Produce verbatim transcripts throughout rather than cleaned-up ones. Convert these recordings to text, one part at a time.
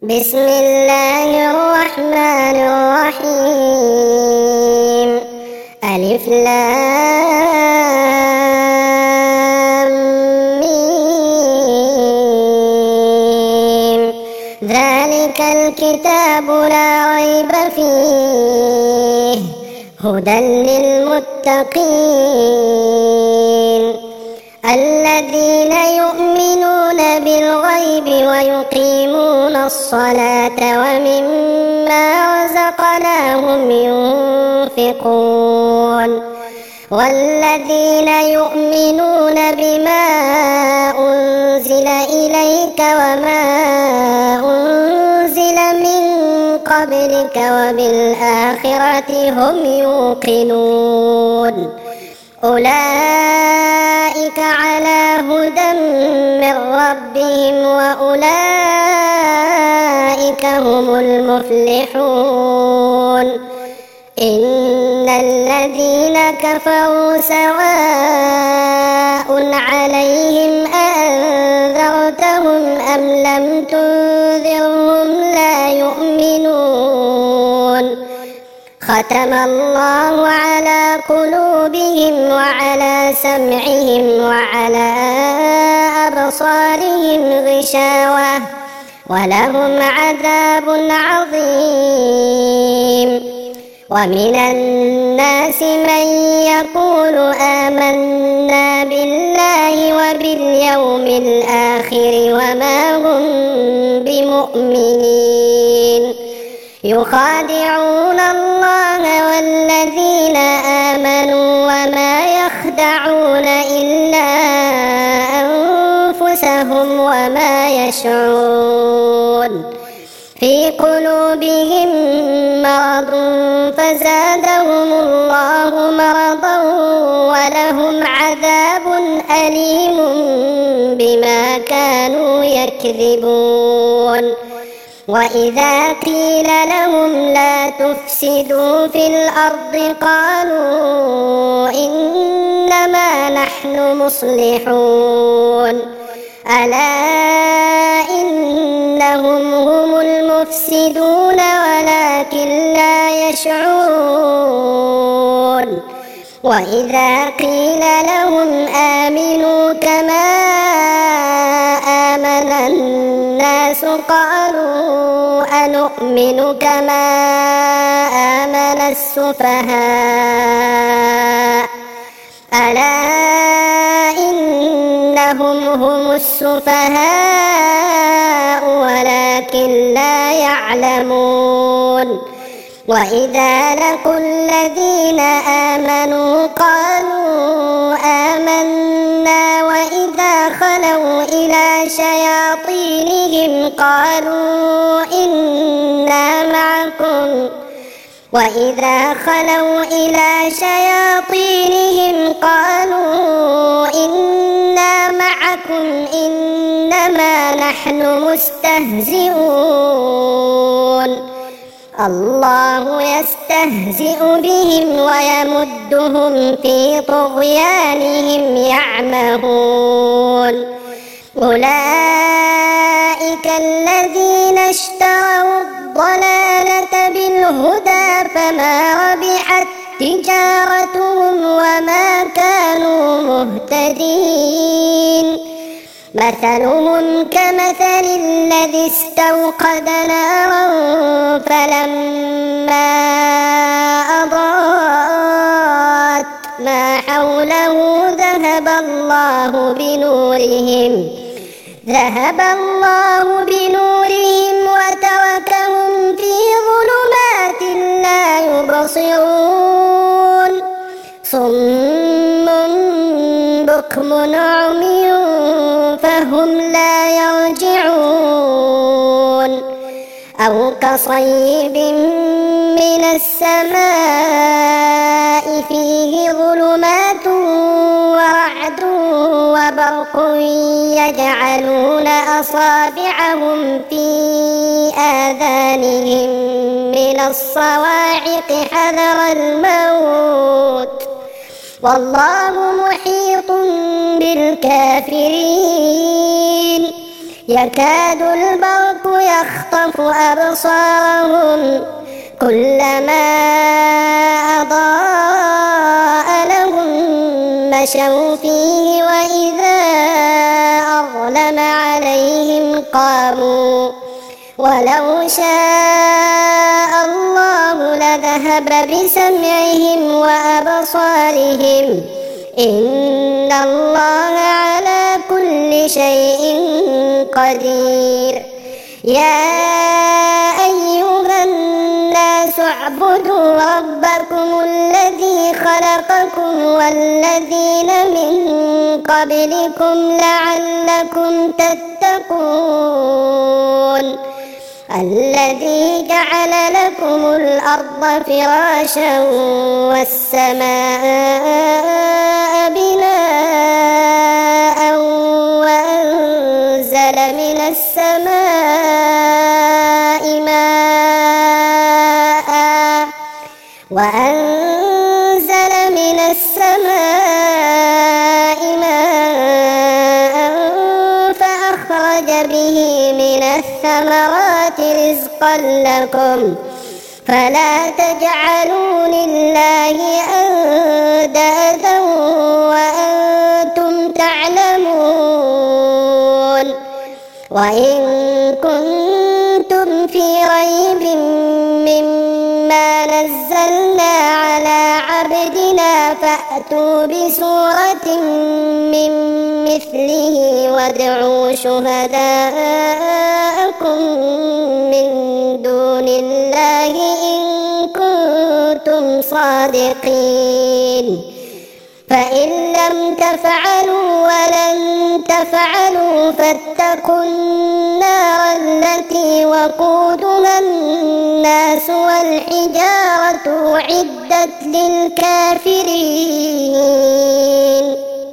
بسم الله الرحمن الرحيم. ألف لام ميم. ذلك الكتاب لا ريب فيه هدى للمتقين الذين يؤمنون بالغيب ويقيمون الصلاة ومما رزقناهم ينفقون والذين يؤمنون بما أنزل إليك وما أنزل من قبلك وبالآخرة هم يوقنون أولئك على هدى من ربهم وأولئك هم المفلحون. إن الذين كفروا سواء عليهم أأنذرتهم أم لم تنذرهم لا يؤمنون. ختم الله على قلوبهم وعلى سمعهم وعلى أبصارهم غشاوة ولهم عذاب عظيم. ومن الناس من يقول آمنا بالله وباليوم الآخر وما هم بمؤمنين يخادعون الله والذين آمنوا وما يخدعون إلا أنفسهم وما يشعرون. في قلوبهم مرض فزادهم الله مرضا ولهم عذاب أليم بما كانوا يكذبون. وإذا قيل لهم لا تفسدوا في الأرض قالوا إنما نحن مصلحون ألا إنهم هم المفسدون ولكن لا يشعرون. وإذا قيل لهم آمنوا كما آمن الناس قالوا أنؤمن كما آمن السفهاء ألا إنهم هم السفهاء ولكن لا يعلمون. وإذا لقوا الذين آمنوا قالوا آمنا وإذا خلوا إلى شياطينهم قالوا إنا معكم وإذا خلوا إلى شياطينهم قالوا إنا معكم إنما نحن مستهزئون. الله يستهزئ بهم ويمدهم في طغيانهم يعمهون. أولئك الذين اشتروا الضلالة بالهدى فما ربحت تجارتهم وما كانوا مهتدين. مثلهم كمثل الذي استوقد نارا فلما أضاءت ما حوله ذهب الله بنورهم ذهب الله بنورهم وتركهم في ظلمات لا يبصرون. صم بكم عمي فهم لا يرجعون. أو كصيب من السماء فيه ظلمات ورعد وبرق يجعلون أصابعهم في آذانهم من الصواعق حذر الموت والله محيط بالكافرين. يكاد البرق يخطف أبصارهم كلما أضاء لهم مشوا فيه وإذا أظلم عليهم قاموا ولو شاء الله لذهب بسمعهم وأبصارهم إن الله على كل شيء قدير. يا أيها الناس اعبدوا ربكم الذي خلقكم والذين من قبلكم لعلكم تتقون الذي جعل لكم الأرض فراشا والسماء بناء وأنزل من السماء ماء وأنزل من السماء ماء فأخرج به من الثمرات رزقا لكم فلا تجعلوا لله أندادا وأنتم تعلمون. وإن كنتم في ريب مما نزلنا على عبدنا فأتوا بسورة من مثله وادعوا شهداءكم من دون الله إن كنتم صادقين فإن لم تفعلوا ولن تفعلوا فاتقوا النار التي وقودها الناس والحجارة أعدت للكافرين.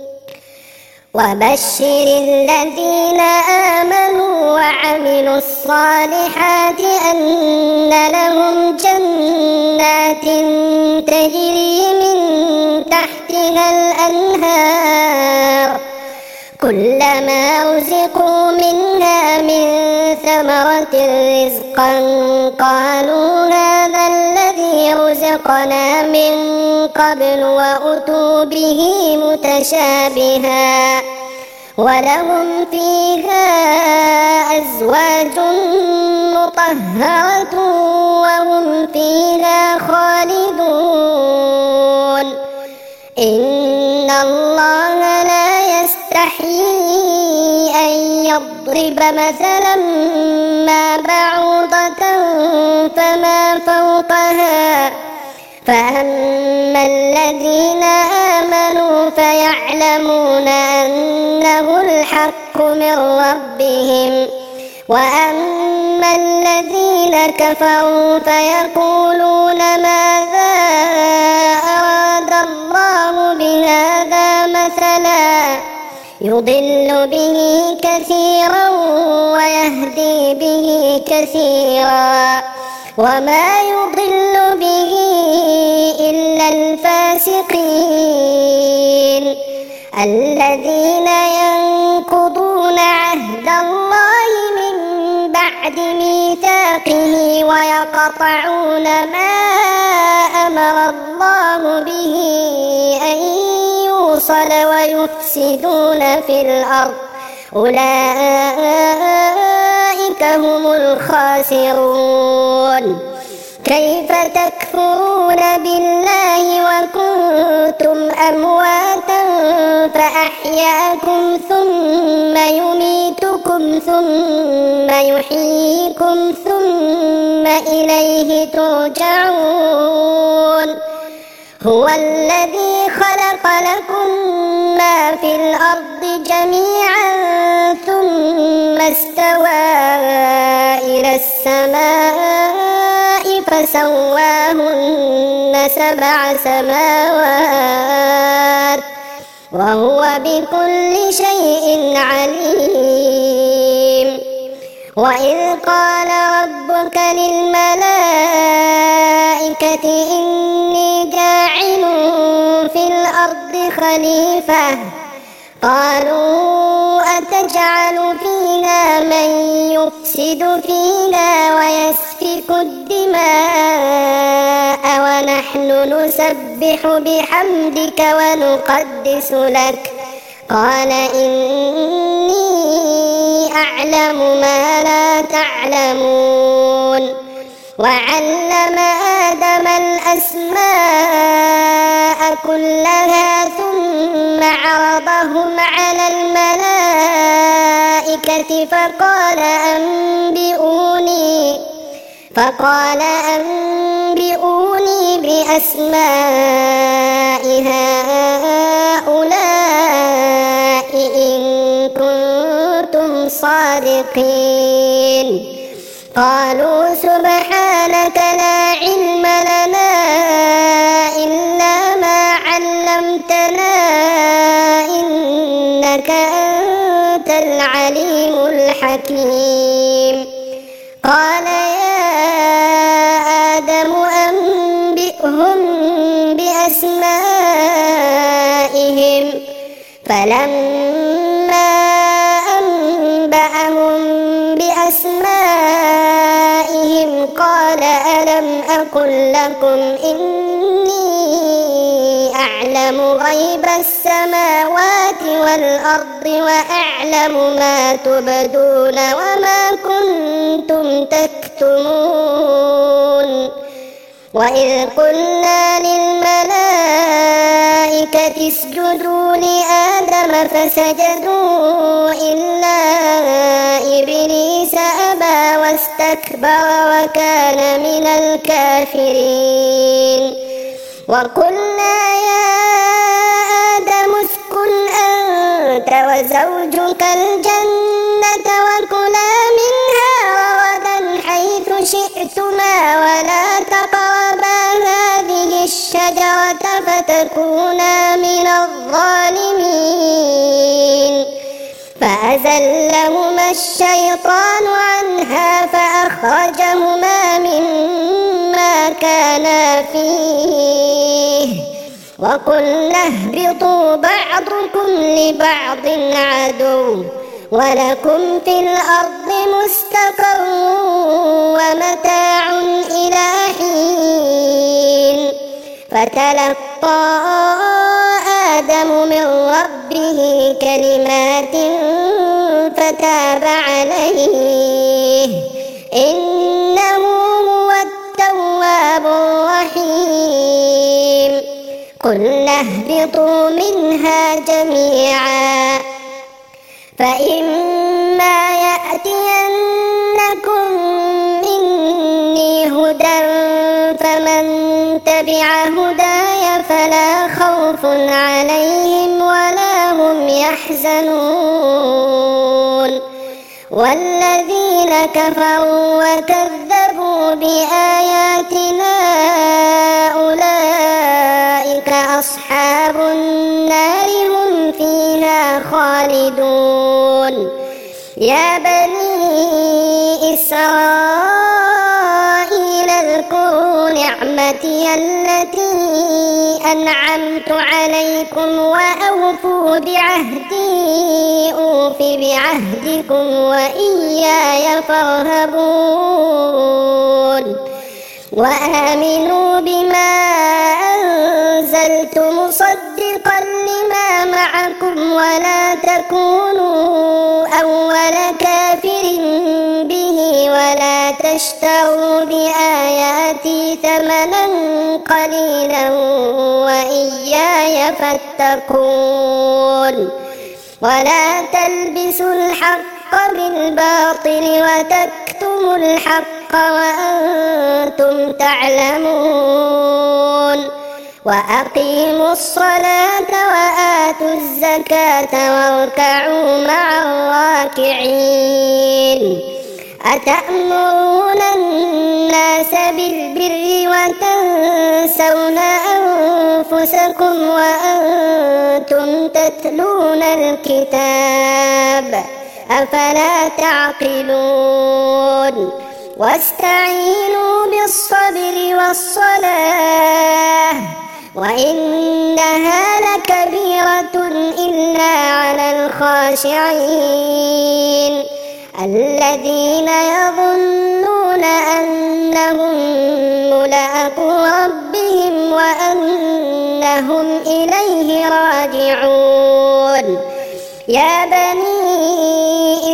وبشر الذين آمنوا وعملوا الصالحات أن لهم جنات تجري من تحتها الأنهار كلما رزقوا منها من ثمرة رزقا قالوا هذا الذي رزقنا من قبل وأتوا به متشابها ولهم فيها أزواج مطهرة وهم فيها خالدون. إن الله لا يستحيي أن يضرب مثلا ما بعوضة فما فوقها فأما الذين آمنوا فيعلمون أنه الحق من ربهم وأما الذين كفروا فيقولون ماذا أراد الله بهذا مثلا يضل به كثيرا ويهدي به كثيرا وما يضل به إلا الفاسقين الذين ينقضون عهد الله من بعد ميثاقه ويقطعون ما أمر الله به أن يوصل ويفسدون في الأرض أولئك هم الخاسرون. كيف تكفرون بالله وكنتم أمواتا فأحياكم ثم يميتكم ثم يحييكم ثم إليه ترجعون. هو الذي خلق لكم ما في الأرض جميعا ثم استوى إلى السماء فسواهن سبع سماوات وهو بكل شيء عليم. وإذ قال ربك للملائكة إني جاعل في الأرض خليفة قالوا أتجعل فيها من يفسد فيها ويسفك الدماء ونحن نسبح بحمدك ونقدس لك قال إني أعلم ما لا تعلمون وعلم آدم الأسماء كلها ثم عرضهم على الملائكة فقال أنبئوني فقال أنبئوني بأسماء هؤلاء إن كنتم صادقين قالوا سبحانك لا علم لنا إلا ما علمتنا إنك أنت العليم الحكيم قال يا آدم أنبئهم بأسمائهم فلما أنبأهم بأسمائهم قال ألم أقل لكم إني أعلم غيب السماوات والأرض وأعلم ما تبدون وما كنتم تكتمون وإذ قلنا للملائكة اسجدوا لآدم فسجدوا إلا إبليس أبى واستكبر وكان من الكافرين وقلنا يا آدم اسكن أنت وزوجك الجنة وكلا منها رغدا حيث شئتما ولا تقربا هذه الشجرة فتكونا من الظالمين فأزلهما الشيطان عنها فأخرجهما مما كانا فيه وقلنا اهبطوا بعضكم لبعض عدو ولكم في الأرض مستقر ومتاع إلى حين فتلقى آدم من ربه كلمات فتاب عليه إنه هو التواب الرحيم قلنا اهبطوا منها جميعا فإما يأتينكم مني هدى فمن تبع هداي فلا خوف عليهم ولا هم يحزنون والذين كفروا وكذبوا بآياتنا أولئك أصحاب النار هم فيها خالدون يا بني إسرائيل اذكروا نعمتي التي أنعمت عليكم وأوفوا بعهدي أوف بعهدكم وإياي فارهبون وآمنوا بما أنزلت مصدقا لما معكم ولا تكونوا أول كافر به ولا تشتروا بآياتي ثمنا قليلا وإياي فاتقون ولا تلبسوا الحق بالباطل وتكتموا الحق وأنتم تعلمون وأقيموا الصلاة وآتوا الزكاة واركعوا مع الراكعين أتأمرون الناس بالبر وتنسون أنفسكم وأنتم تتلون الكتاب أفلا تعقلون واستعينوا بالصبر والصلاة وإنها لكبيرة إلا على الخاشعين الذين يظنون أنهم ملاقو ربهم وأنهم إليه راجعون يا بني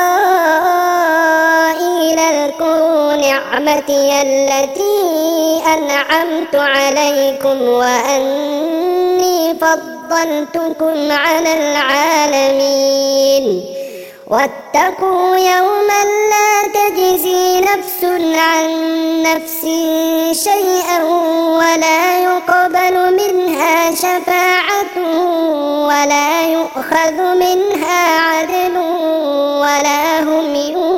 إسرائيل اذكروا نعمتي التي أنعمت عليكم وأني فضلتكم على العالمين واتقوا يوما لا تجزي نفس عن نفس شيئا ولا يقبل منها شفاعة ولا يؤخذ منها عدل ولا هم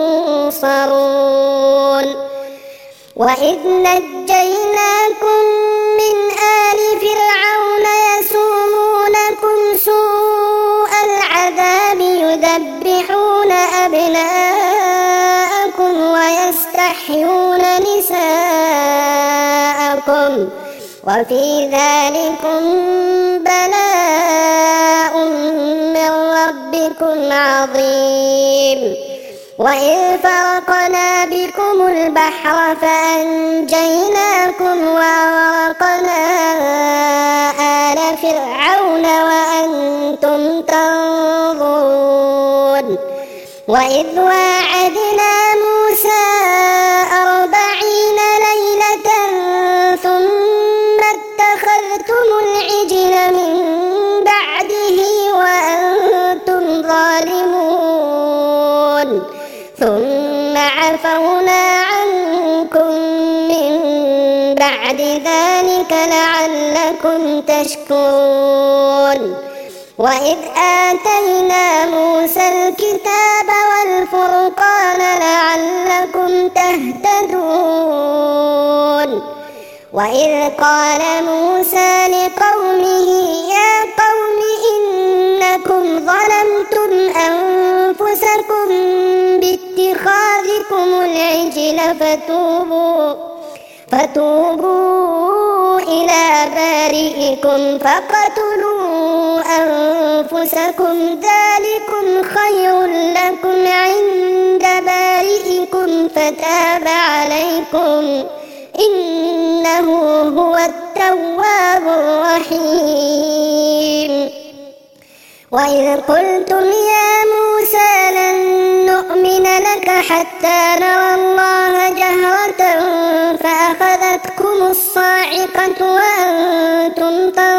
ينصرون وإذ نجيناكم من آل فرعون يسومونكم سوء العذاب يذبحون أبناءكم ويستحيون نساءكم وفي ذلكم بلاء من ربكم عظيم وإذ فرقنا بكم البحر فأنجيناكم وأغرقنا آل فرعون وأنتم تنظرون وإذ واعدنا موسى أربعين ليلة ثم اتخذتم العجل من بعده وأنتم ظالمون ثم عفونا عنكم من بعد ذلك لعلكم تشكرون وإذ آتينا موسى الكتاب والفرقان لعلكم تهتدون وإذ قال موسى لقومه يا قوم إنكم ظلمتم أنفسكم باتخاذكم العجل فتوبوا فتوبوا إلى بارئكم فاقتلوا أنفسكم ذلكم خير لكم عند بارئكم فتاب عليكم إنه هو التواب الرحيم وإذ قلتم يا موسى لن نؤمن لك حتى نرى الله جهرة فأخذتكم الصاعقة وأنتم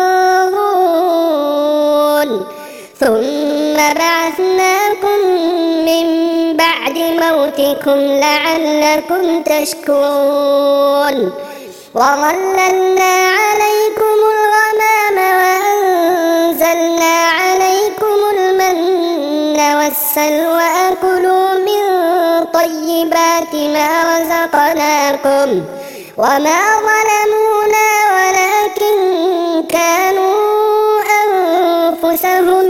تنظرون ثم بعثناكم من بعد موتكم لعلكم تشكرون وظللنا عليكم الغمام وأنزلنا عليكم المن والسلوى كلوا من طيبات ما رزقناكم وما ظلمونا ولكن كانوا أنفسهم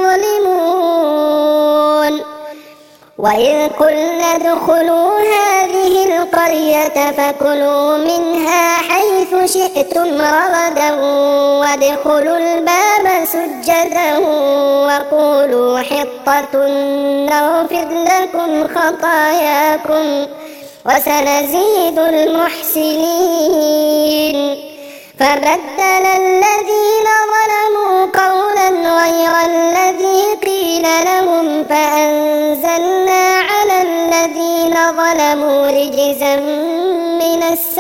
يظلمون وإذ قلنا ادخلوا هذه القرية فكلوا منها حيث شئتم رغدا وادخلوا الباب سجدا وقولوا حطة نغفر لكم خطاياكم وسنزيد المحسنين فبدل الذين ظلموا قولا غير الذي قيل لهم فأنزلنا على الذين ظلموا رجزا من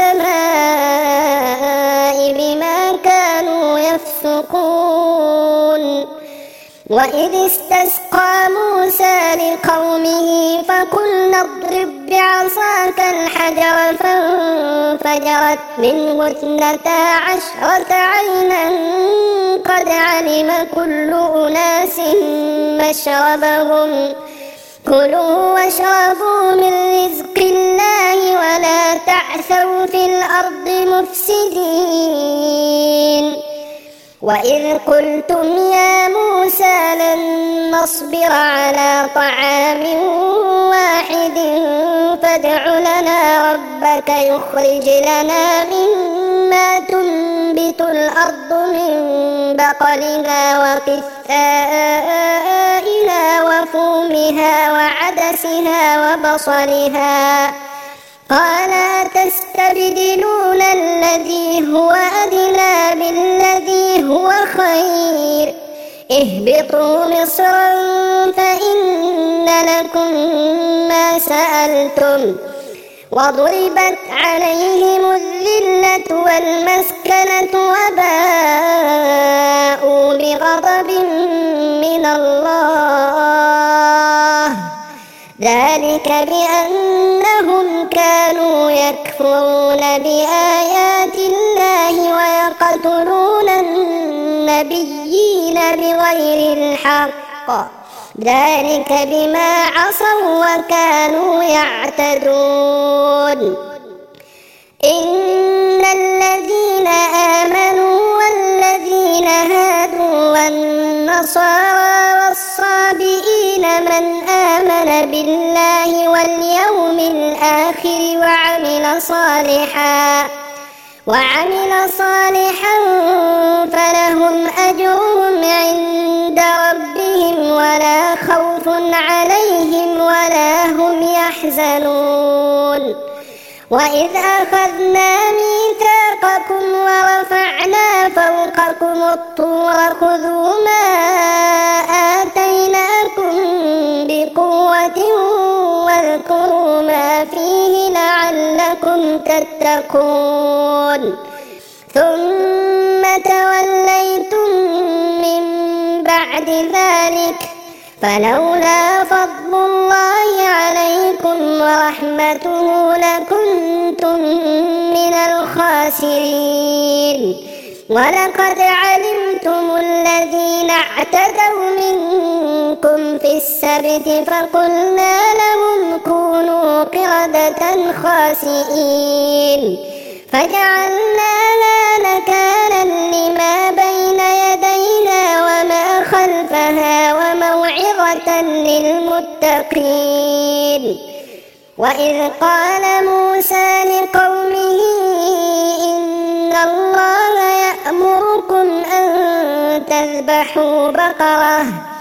السماء بما كانوا يفسقون وإذ استسقى موسى لقومه فقلنا اضرب بعصاك الحجر فانفجرت منه اثنتا عشرة عينا قد علم كل أناس مشربهم كلوا واشربوا من رزق الله ولا تعثوا في الأرض مفسدين وإذ قلتم يا موسى لن نصبر على طعام واحد فادع لنا ربك يخرج لنا مما تنبت الأرض من بقلها وقثائها وفومها وعدسها وبصلها قال أتستبدلون الذي هو أدنى بالذي هو خير اهبطوا مصرا فإن لكم ما سألتم وضربت عليهم الذلة والمسكنة وباءوا بغضب من الله ذلك بأنهم كانوا يكفرون بآيات الله ويقتلون النبيين بغير الحق ذلك بما عصوا وكانوا يعتدون إن الذين آمنوا والذين هادوا والنصارى والصابئين من آمن بالله واليوم الآخر وعمل صالحا وعمل صالحا فلهم أجرهم عند ربهم ولا خوف عليهم ولا هم يحزنون وإذ أخذنا ميثاقكم ورفعنا فوقكم الطور خذوا ما آتيناكم بقوة واذكروا ما فيه لعلكم تتقون ثم توليتم من بعد ذلك فلولا فضل الله عليكم ورحمته لكنتم من الخاسرين ولقد علمتم الذين اعتدوا منكم في السبت فقلنا لهم كونوا قردة خاسئين فجعلناها نكالا لما بين يديها وما خلفها وموعظة للمتقين وإذ قال موسى لقومه إن الله يأمركم أن تذبحوا بقرة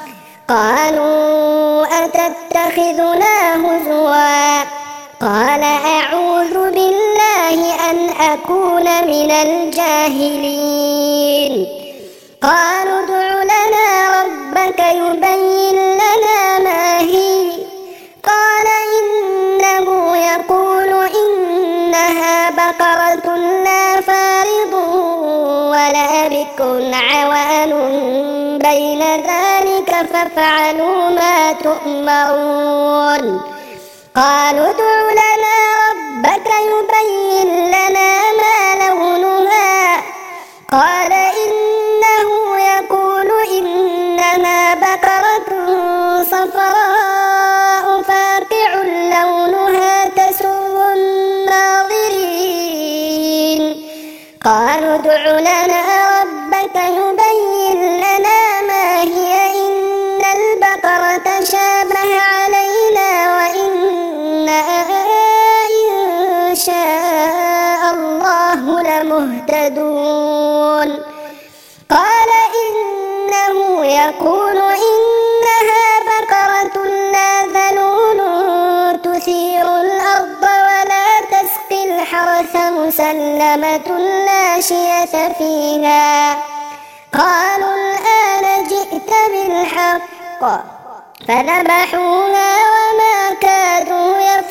قالوا أتتخذنا هزوا قال أعوذ بالله أن أكون من الجاهلين قالوا ادع لنا ربك يبين لنا ما هي قال إنه يقول إنها بقرة لا فارض ولا بكر عوان بين ذلك فافعلوا ما تؤمرون قالوا ادع لنا ربك يبين لنا ما لونها قال إنه يقول إنها بقرة صفراء فاقع لونها تسر الناظرين قالوا ادع لنا ربك يبين لنا ما هي إن البقرة شابه علينا وإنا إن شاء الله لمهتدون قال إنه يقول إنها بقرة لا ذلول تثير الأرض ولا تسقي الحرث مسلمة لا شية فيها قالوا الآن جئت بالحق فذبحوها وما كادوا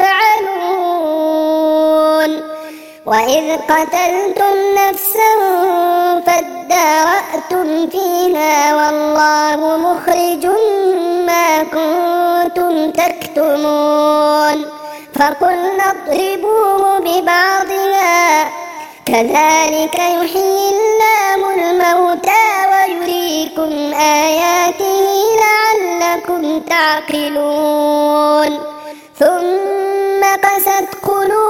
يفعلون وإذ قتلتم نفسا فادارأتم فيها والله مخرج ما كنتم تكتمون فقلنا اضربوه ببعضها كذلك يحيي الله الموتى ويريكم آياته لعلكم تعقلون ثم قست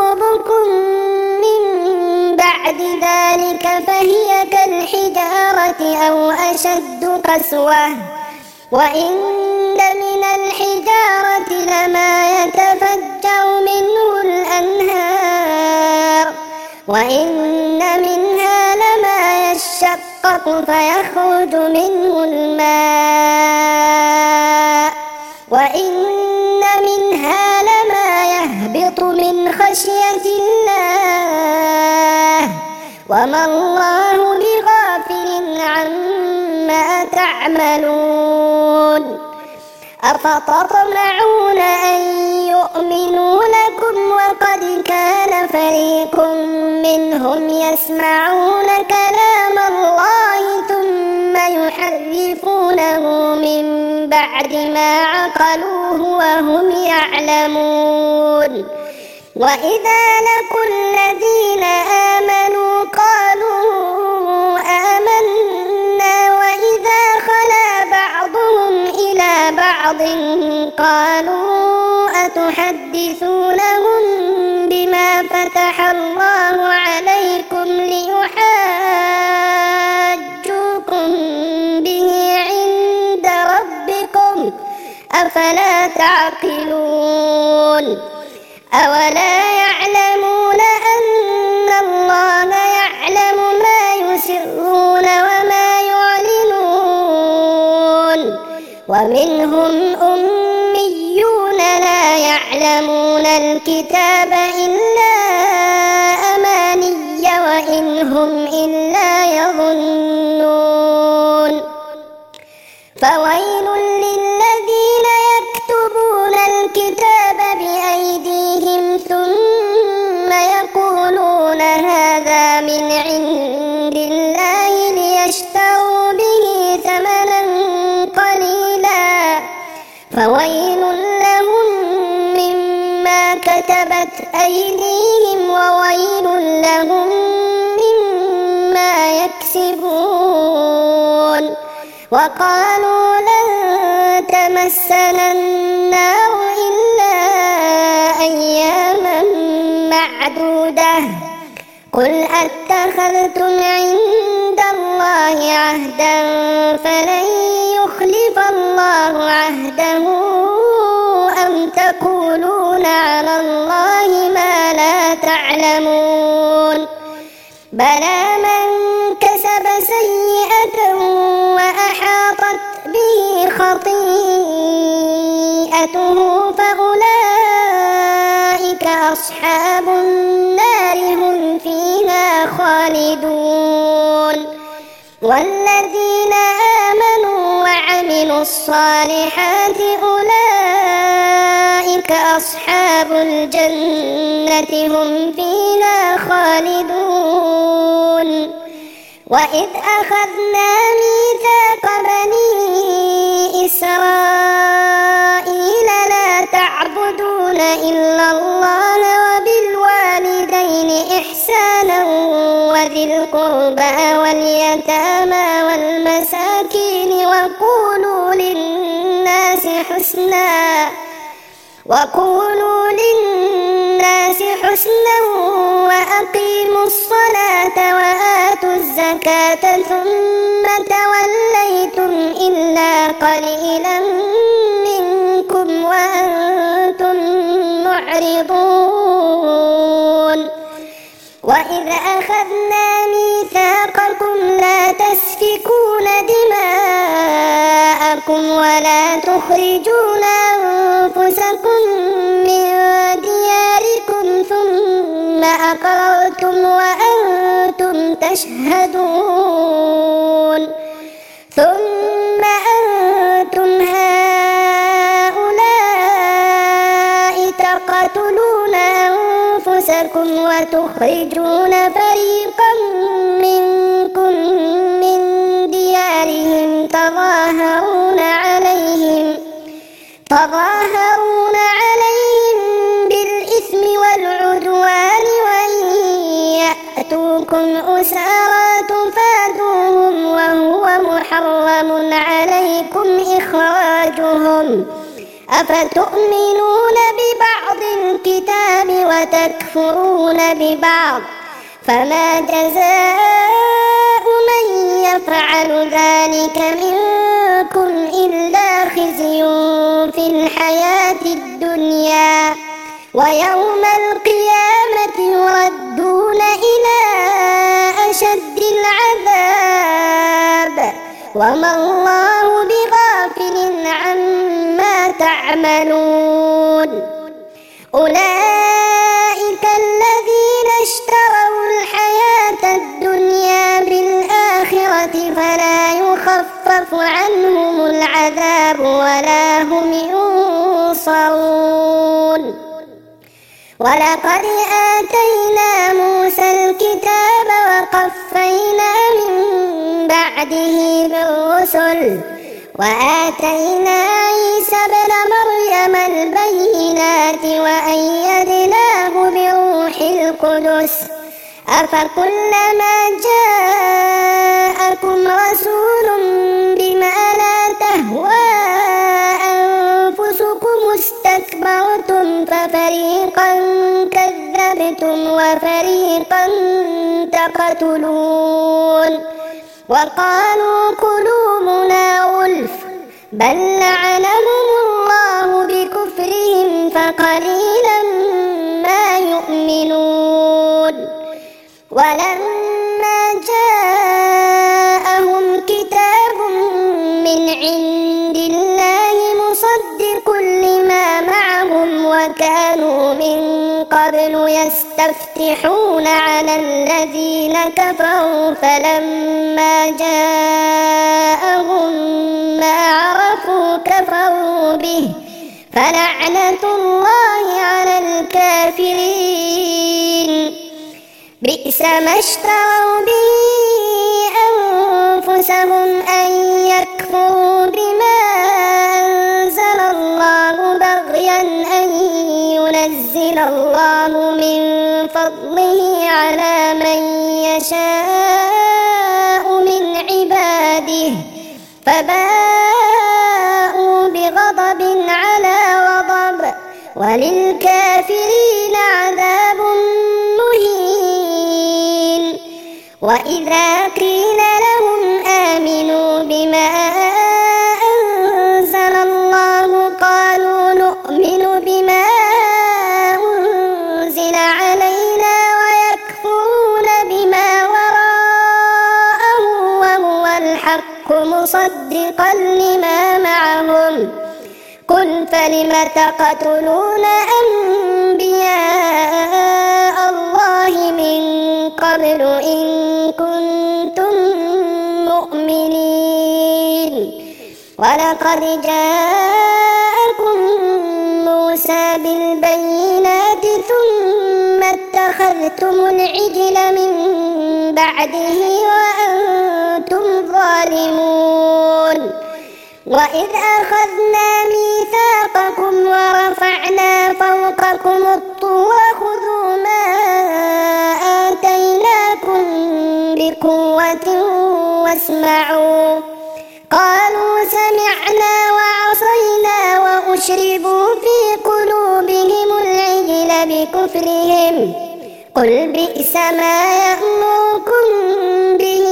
قلوبكم من بعد ذلك فهي كالحجارة أو أشد قسوة وإن من الحجارة لما يتفجر منه الأنهار وإن منها لما يشقق فيخرج منه الماء وإن منها لما يهبط من خشية الله وما الله بغافل عما تعملون أفتطمعون أن يؤمنوا لكم وقد كان فريق منهم يسمعون كلام الله ثم يحرفونه من بعد ما عقلوه وهم يعلمون وإذا لقوا الذين آمنوا قالوا آمنا وإذا خلا بعضهم إلى بعض قالوا أتحدثونهم بما فتح الله عليكم ليحاجوكم به عند ربكم أفلا تعقلون أولا يعلمون أن الله يعلم ما يسرون وما يعلنون ومنهم أميون لا يعلمون الكتاب إلا أماني وإن هم إلا يظنون فويل للذين يكتبون الكتاب بأيديهم ثم يقولون هذا من عند الله ليشتروا به ثمنا قليلا فويل لهم مما كتبت أيديهم وويل لهم مما يكسبون وقالوا لن تمسنا النار إلا أياما معدودة قل أتخذتم عند الله عهدا فلن يخلف الله عهده أم تقولون على الله ما لا تعلمون بلى من كسب سيئة وأحاطت به خطيئته فأولئك أصحاب النار هم فيها خالدون والذين آمنوا وعملوا الصالحات أولئك أصحاب الجنة هم فيها خالدون وإذ أخذنا ميثاق بني إسرائيل لا تعبدون إلا الله وبالوالدين إحسانا وذي القربى واليتامى والمساكين وقولوا للناس حسنا وقولوا للناس حسنا وأقيموا الصلاة وآتوا الزكاة ثم توليتم إلا قليلا منكم وأنتم معرضون وإذ أخذنا ميثاقكم لا تسفكون دماءكم ولا تخرجون أنفسكم من دياركم ثم أقررتم وأنتم تشهدون ثم أنتم هؤلاء تقتلون أنفسكم وتخرجون فريقا منكم من ديارهم تظاهرون عليهم تظاهرون عليهم بالإثم والعدوان وإن يأتوكم أسارى تفادوهم وهو محرم عليكم إخراجهم أفتؤمنون ببعض الكتاب وتكفرون ببعض فما جزاء من يفعل ذلك منكم إلا خزي في الحياة الدنيا ويوم القيامة يردون إلى أشد العذاب وما الله بغافل عما تعملون أولئك الذين اشتروا الحياة الدنيا بالآخرة فلا يخفف عنهم العذاب ولا هم ينصرون ولقد آتينا موسى الكتاب وقفينا من بعده بالرسل وآتينا عيسى ابن مريم البينات وأيدناه بروح القدس أفكلما جاءكم رسول بما لا تهوى أنفسكم استكبرتم ففريقا كذبتم وفريقا تقتلون وقالوا قلوبنا غلف بل لعنهم الله بكفرهم فقليلا ما يؤمنون ولما جاءهم كتاب من عند الله مصدق لما معهم وكانوا من قبل يستفتحون على الذين كفروا فلما جاءهم ما عرفوا كفروا به فلعنة الله على الكافرين بئس ما اشتروا به أنفسهم أن يكفروا بما أنزل الله بغيا أن ينزل الله من فضله على من يشاء من عباده فباءوا بغضب على غضب وللكافرين عذاب مهين وإذا قيل لهم آمنوا بما أنزل الله قالوا نؤمن بما أنزل علينا ويكفرون بما وراءه وهو الحق مصدقا لما معهم قل فلم تقتلون أنبياء الله من قبل إن كنتم مؤمنين ولقد جاءكم موسى بالبينات ثم اتخذتم العجل من بعده وأنتم ظالمون وإذ أخذنا ميثاقكم ورفعنا فوقكم الطور خذوا ما آتيناكم بقوة واسمعوا قالوا سمعنا وعصينا وأشربوا في قلوبهم العجل بكفرهم قل بئس ما يأمركم به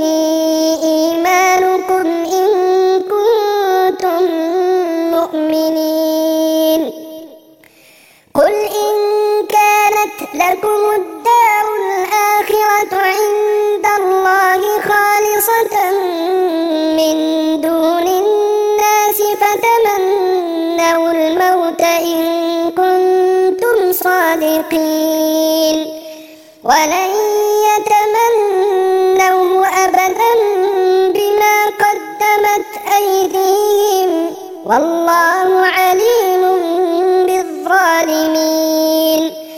إيمانكم إن كنتم مؤمنين قل إن كانت لكم الدار الآخرة عند الله خالصة من دون الناس فتمنوا الموت إن كنتم صادقين ولن يتمنوه أبدا بما قدمت أيديهم والله عليم بالظالمين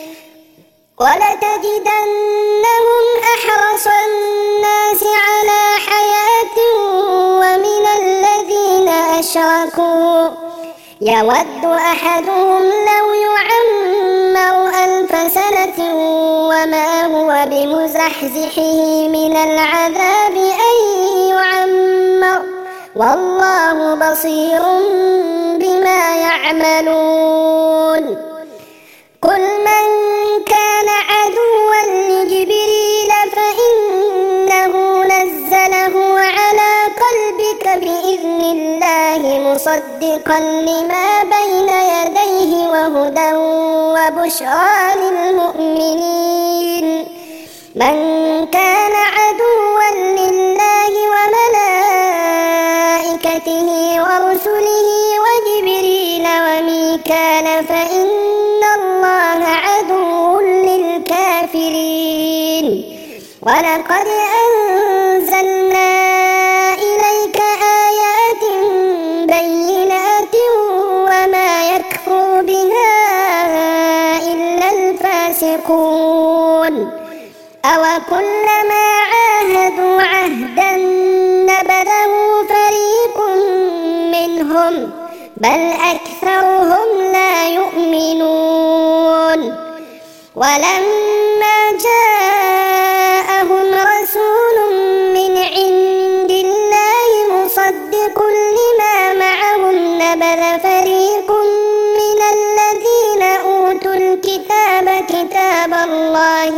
ولتجدنهم أحرص الناس على حياة ومن الذين أشركوا يود أحدهم لو يعمر ألف سنة وما هو بمزحزحه من العذاب أن يعمر والله بصير بما يعملون قل من كان عدوا لجبريل فإنه نزله مصدقا لما بين يديه وهدى وبشرى للمؤمنين من كان عدوا لله وملائكته ورسله وجبريل وميكال فإن الله عدو للكافرين ولقد أنزلنا إليك آيات بينات وما يكفر بها إلا الفاسقون أوكلما عاهدوا عهدا نبذه فريق منهم بل أكثرهم لا يؤمنون ولما جاءهم رسول من عند الله مصدق لما معهم نبذ فريق من الذين أوتوا الكتاب كتاب الله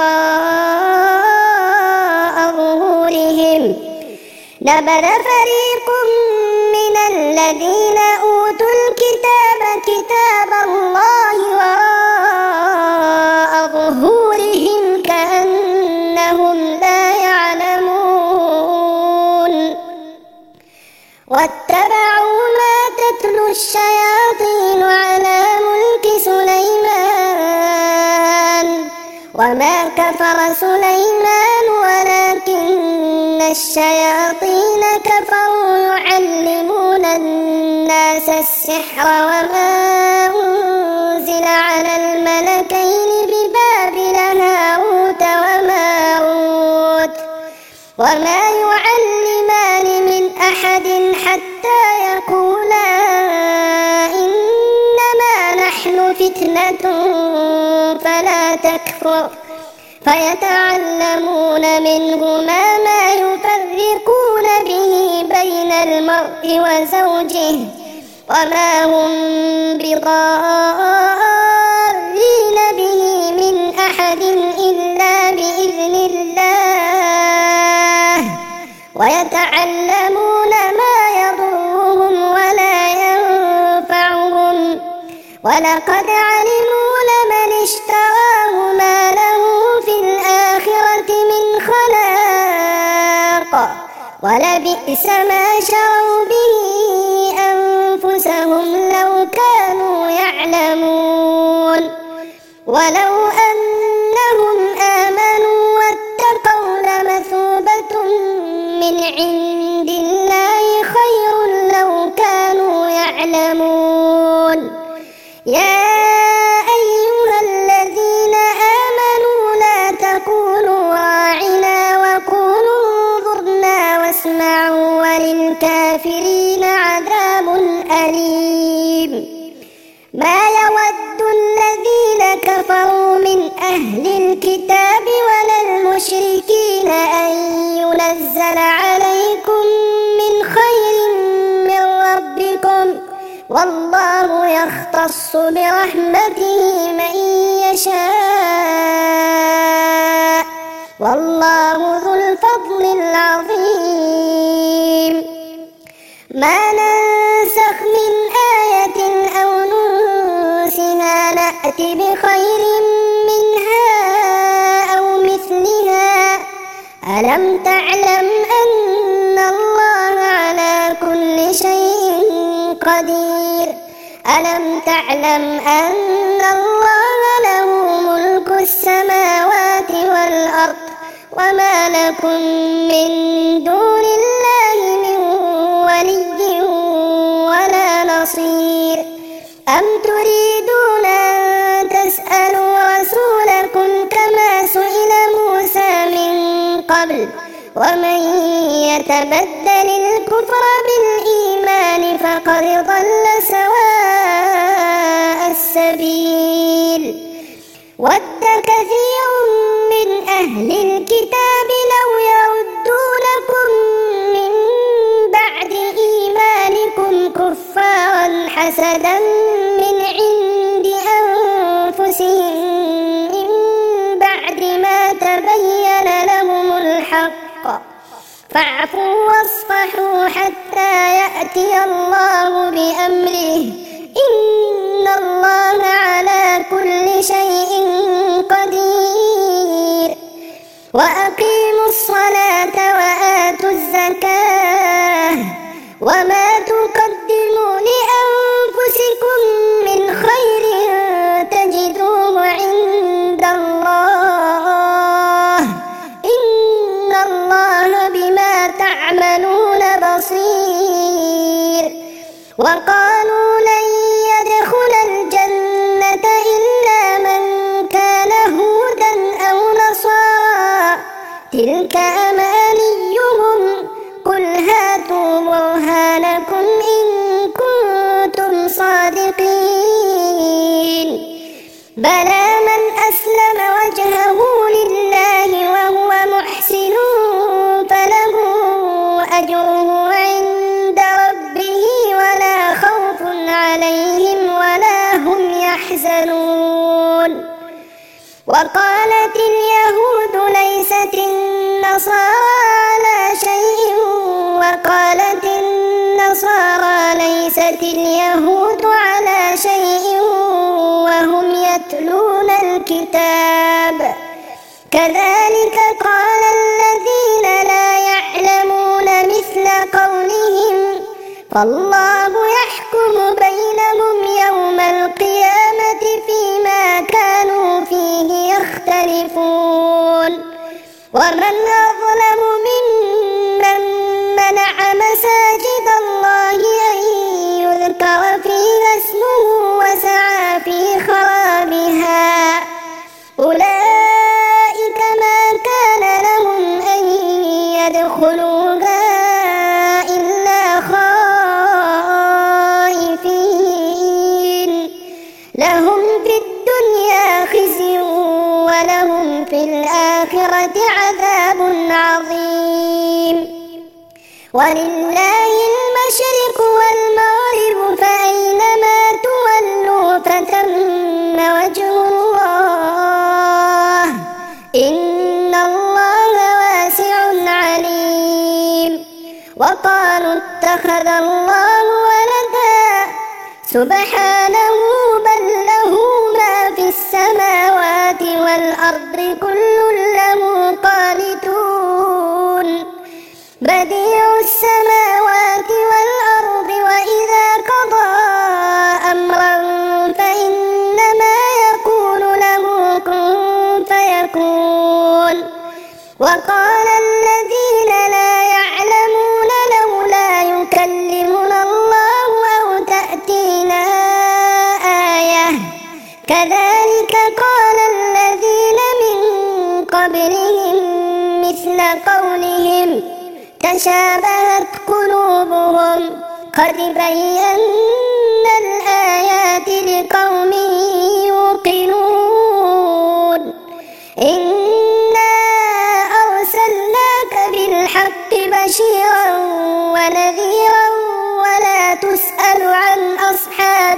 وراء ظهورهم نبذ فريق من الذين أوتوا الكتاب كتاب الله وراء ظهورهم كأنهم لا يعلمون واتبعوا ما تتلو الشياطين على ملك سليمان وما كفر سليمان ولكن الشياطين كفروا يعلمون الناس السحر وما أنزل على الملكين ببابل هاروت وماروت وما يعلمان من أحد حتى يقولا إنما نحن فتنة فلا تكفر فيتعلمون منهما ما يفرقون به بين المرء وزوجه وما هم بضارين به من أحد إلا بإذن الله ويتعلمون ما يضرهم ولا ينفعهم ولقد علموا لمن اشتراه ما له في الآخرة من خلاق ولبئس ما شروا به أنفسهم لو كانوا يعلمون ولو أنهم آمنوا واتقوا لمثوبة من عند الله خير لو كانوا يعلمون يا أيها الذين آمنوا لا تقولوا راعنا وقولوا انظرنا واسمعوا وللكافرين عذاب أليم ما يود الذين كفروا من أهل الكتاب ولا المشركين أن ينزل عليكم من خير من ربكم والله يختص برحمته من يشاء والله ذو الفضل العظيم ما ننسخ من آية أو ننسها نأت بخير منها أو مثلها ألم تعلم أن الله على كل شيء قدير ألم تعلم أن الله له ملك السماوات والأرض وما لكم من دون الله من ولي ولا نصير أم تريدون أن تسألوا رسولكم كما سئل موسى من قبل ومن يتبدل الكفر بالإيمان فقد ضل سواء السبيل ود كثير من أهل الكتاب لو يردونكم من بعد إيمانكم كفارا حسدا من عند أنفسهم من بعد ما تبين لهم الحق فاعفوا واصفحوا حتى يأتي الله بأمره إن الله على كل شيء قدير وأقيموا الصلاة وآتوا الزكاة وما تقدموا لأنفسكم من خير تجدوه عند الله إن الله بما تعملون بصير وقالوا لن يدخل الجنة إلا من كان هودا أو نصارى تلك أمانيهم قل هاتوا برهانكم إن كنتم صادقين بلى من أسلم وجهه لله وهو محسن فله أجره عند ربه ولا خوف عليهم ولا هم يحزنون وقالت اليهود ليست النصارى على شيء وقالت النصارى ليست اليهود على شيء وهم يتلون الكتاب كذلك قال الذين لا يعلمون مثل قولهم فالله يحكم بينهم يوم القيامة فيما كانوا فيه يختلفون ومن أظلم ممن منع مساجد الله أن يذكر فيها اسمه وسعى في خرابها أولئك ما كان لهم أن يدخلوها إلا خائفين لهم في الدنيا خزي ولهم في الآخرة عذاب عظيم ولله المشرق والمغرب فأينما تولوا فثم وجه الله إن الله واسع عليم وقالوا اتخذ الله ولدا سبحانه بل له ما في السماوات والأرض كل له قانتون بديع السماوات والأرض وإذا قضى أمرا فإنما يقول له كن فيكون وقال الذين لا يعلمون لولا يكلمنا الله أو تأتينا آية كذلك قال الذين من قبلهم مثل قولهم تشابهت قلوبهم قد بينا الآيات لقوم يوقنون إنا أرسلناك بالحق بشيرا ونذيرا ولا تسأل عن أصحاب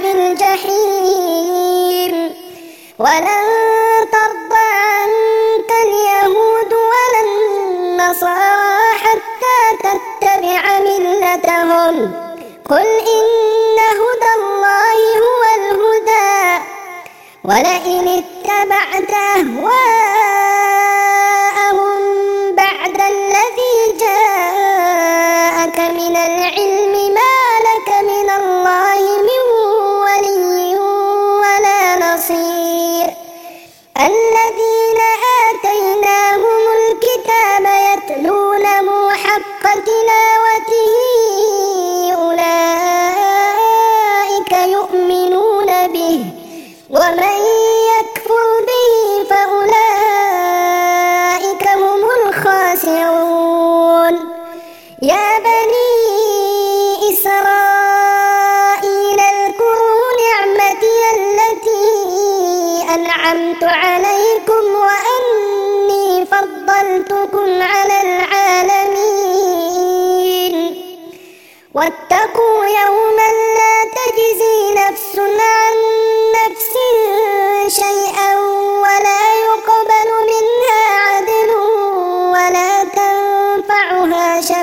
الجحيم ولن ترضى عنك اليهود ولا النصارى حتى تتبع ملتهم قل إن هدى الله هو الهدى ولئن اتبعت أهواءهم بعد الذي جاءك من العلم ما لك من الله من ولي ولا نصير الذين آتيناهم الكتاب يتلونه حق تلاوته أولئك يؤمنون به ومن يكفر به فأولئك هم الخاسرون يا بني إسرائيل اذكروا نعمتي التي أنعمت عليكم وأني فضلتكم على العالمين واتقوا يوما لا تجزي نفس عن نفس شيئا ولا يقبل منها عدل ولا تنفعها شفاعة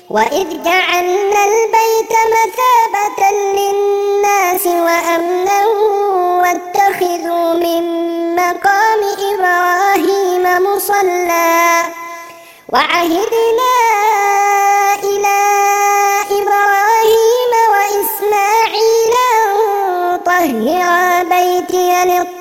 وإذ جعلنا البيت مثابة للناس وأمنا واتخذوا من مقام إبراهيم مصلى وعهدنا إلى إبراهيم وإسماعيل أن طهرا بيتي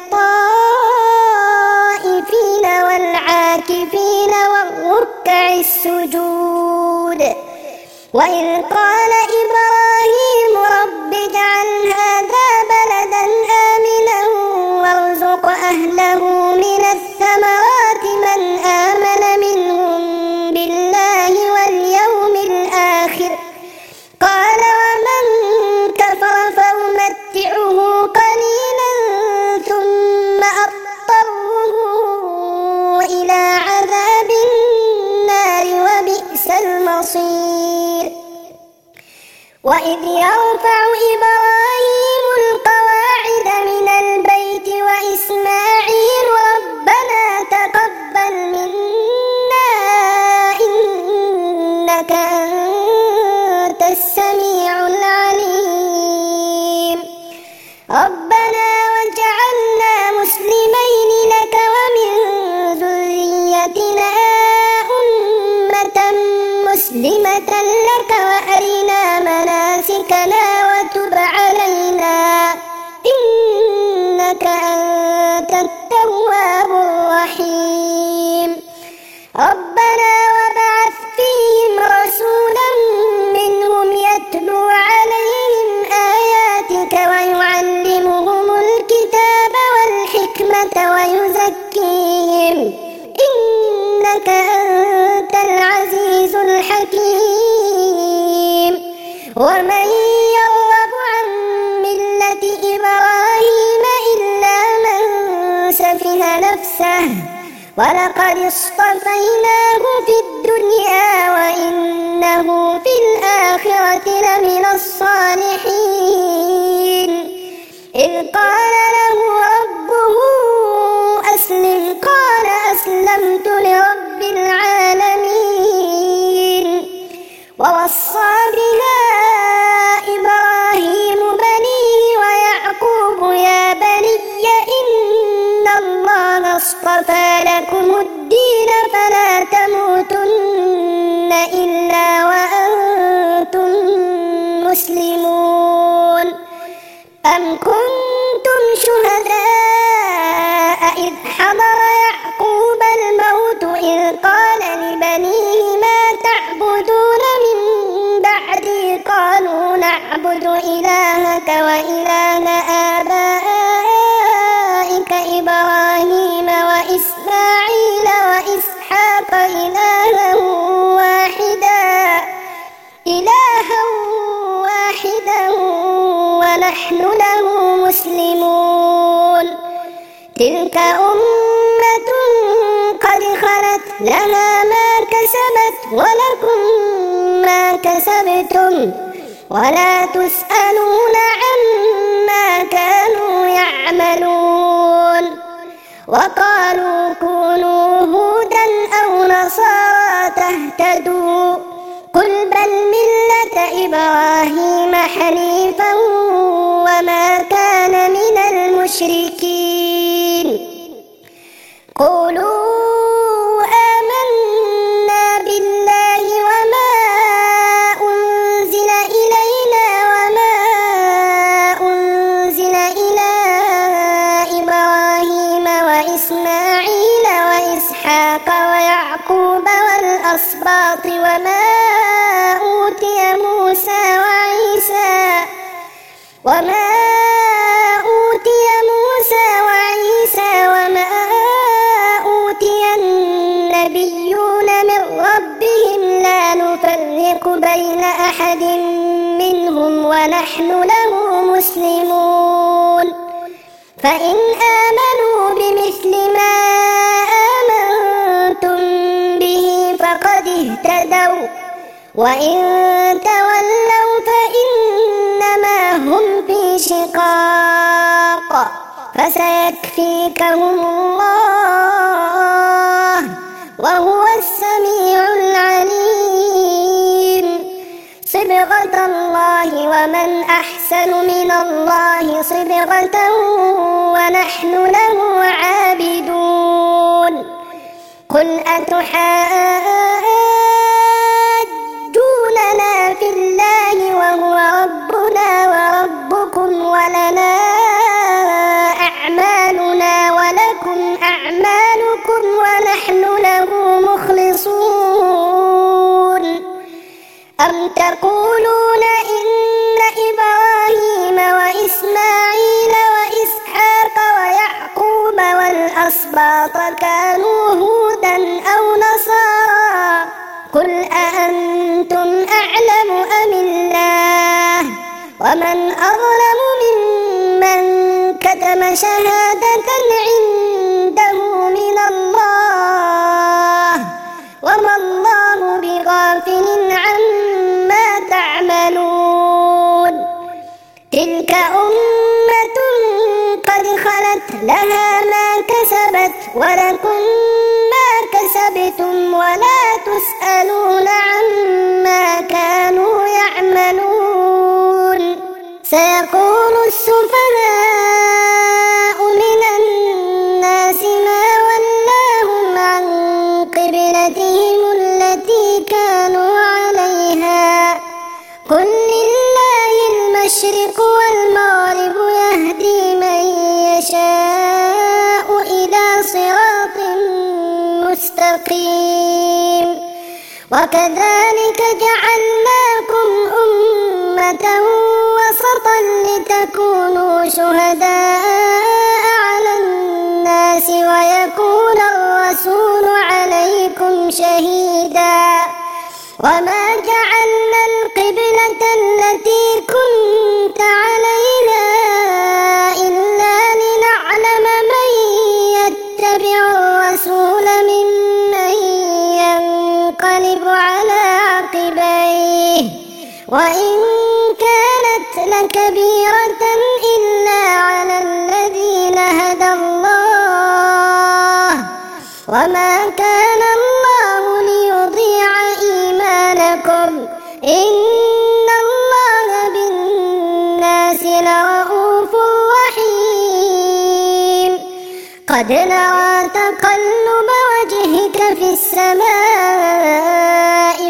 للطائفين والعاكفين والركع السجود وإذ قال إبراهيم رب اجعل هذا بلدا آمنا وارزق أهله من الثمرات من آمن منهم بالله واليوم الآخر قال ومن كفر فأمتعه قليلا ثم أضطره إلى عذاب النار وبئس المصير وإذ يرفع إبراهيم القواعد من البيت وإسماعيل ربنا تقبل منا إنك أنت السميع العليم ربنا وجعلنا مسلمين لك ومن ذريتنا أمة مسلمة لك وأرنا مناسكنا وتب علينا إنك أنت التواب الرحيم ربنا وابعث فيهم رسولا منهم يتلو عليهم آياتك ويعلمهم الكتاب والحكمة ويزكيهم إنك أنت العزيز الحكيم ومن يرغب عن ملة إبراهيم إلا من سفه نفسه ولقد اصطفيناه في الدنيا وإنه في الآخرة لمن الصالحين إذ قال له ربه أسلم قال أسلمت لرب العالمين ووصى بها إبراهيم بنيه ويعقوب يا بني إن الله اصطفى لكم الدين فلا تموتن إلا وأنتم مسلمون أم كنتم شهداء إذ حضر يعقوب الموت إذ قال لبنيه ما تعبدون من بعدي قالوا نعبد إلهك وإله آبائك إبراهيم وإسماعيل وإسحاق إلها واحدا إلها واحدا ونحن له مسلمون تلك أمة قد خلت لها ما كسبت ولكم ما كسبتم ولا تسألون عما كانوا يعملون وقالوا كونوا هودا أو نصارى تهتدوا قل بل ملة إبراهيم حنيفا وما كان من المشركين قولوا آمنا بالله وما أنزل إلينا وما أنزل إلى إبراهيم وإسماعيل وإسحاق ويعقوب والأسباط وما أوتي موسى وعيسى وما أوتي موسى وعيسى وما أوتي النبيون من ربهم لا نفرق بين أحد منهم ونحن له مسلمون فإن آمنوا بمثل ما آمنتم به فقد اهتدوا وإن تولوا فإنما هم في شقاق فسيكفيكهم الله وهو السميع العليم الله ومن أحسن من الله صبغة ونحن له عابدون قل أتحاجوننا في الله وهو ربنا وربكم ولنا أعمالنا ولكم أعمالكم ونحن له مخلصون أم تقولون إن إبراهيم وإسماعيل وإسحاق ويعقوب والأسباط كانوا هودا أو نصارى قل أأنتم أعلم أم الله ومن أظلم ممن كتم شهادة عنده من الله وما الله بغافل عما تعملون تلك أمة قد خلت لها ما كسبت ولكم ما كسبتم ولا تسألون عما كانوا يعملون سيقول السفهاء من الناس ما ولاهم عن قبلتهم التي كانوا عليها قل لله المشرق والمغرب يهدي من يشاء إلى صراط مستقيم وكذلك جعلناكم أمة وسطا لتكونوا شهداء على الناس ويكون الرسول عليكم شهيدا وما جعلنا القبلة التي كنت عليها إلا لنعلم من يتبع الرسول ممن ينقلب على عقبيه وإن كانت لكبيرة إلا على الذين هدى الله وما كان الله ليضيع إيمانكم إن الله بالناس لرءوف رحيم قد نرى تقلب وجهك في السماء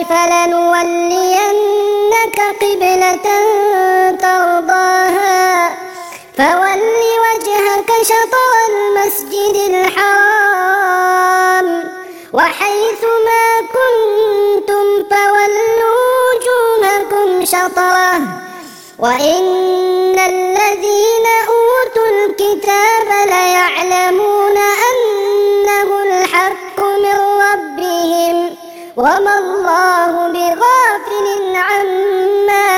فلنولينك قبلة ترضاها فول وجهك شطر المسجد الحرام وحيث ما كنتم فولوا وجوهكم شطره وإن الذين أوتوا الكتاب ليعلمون أنه الحق من ربهم وما الله بغافل عما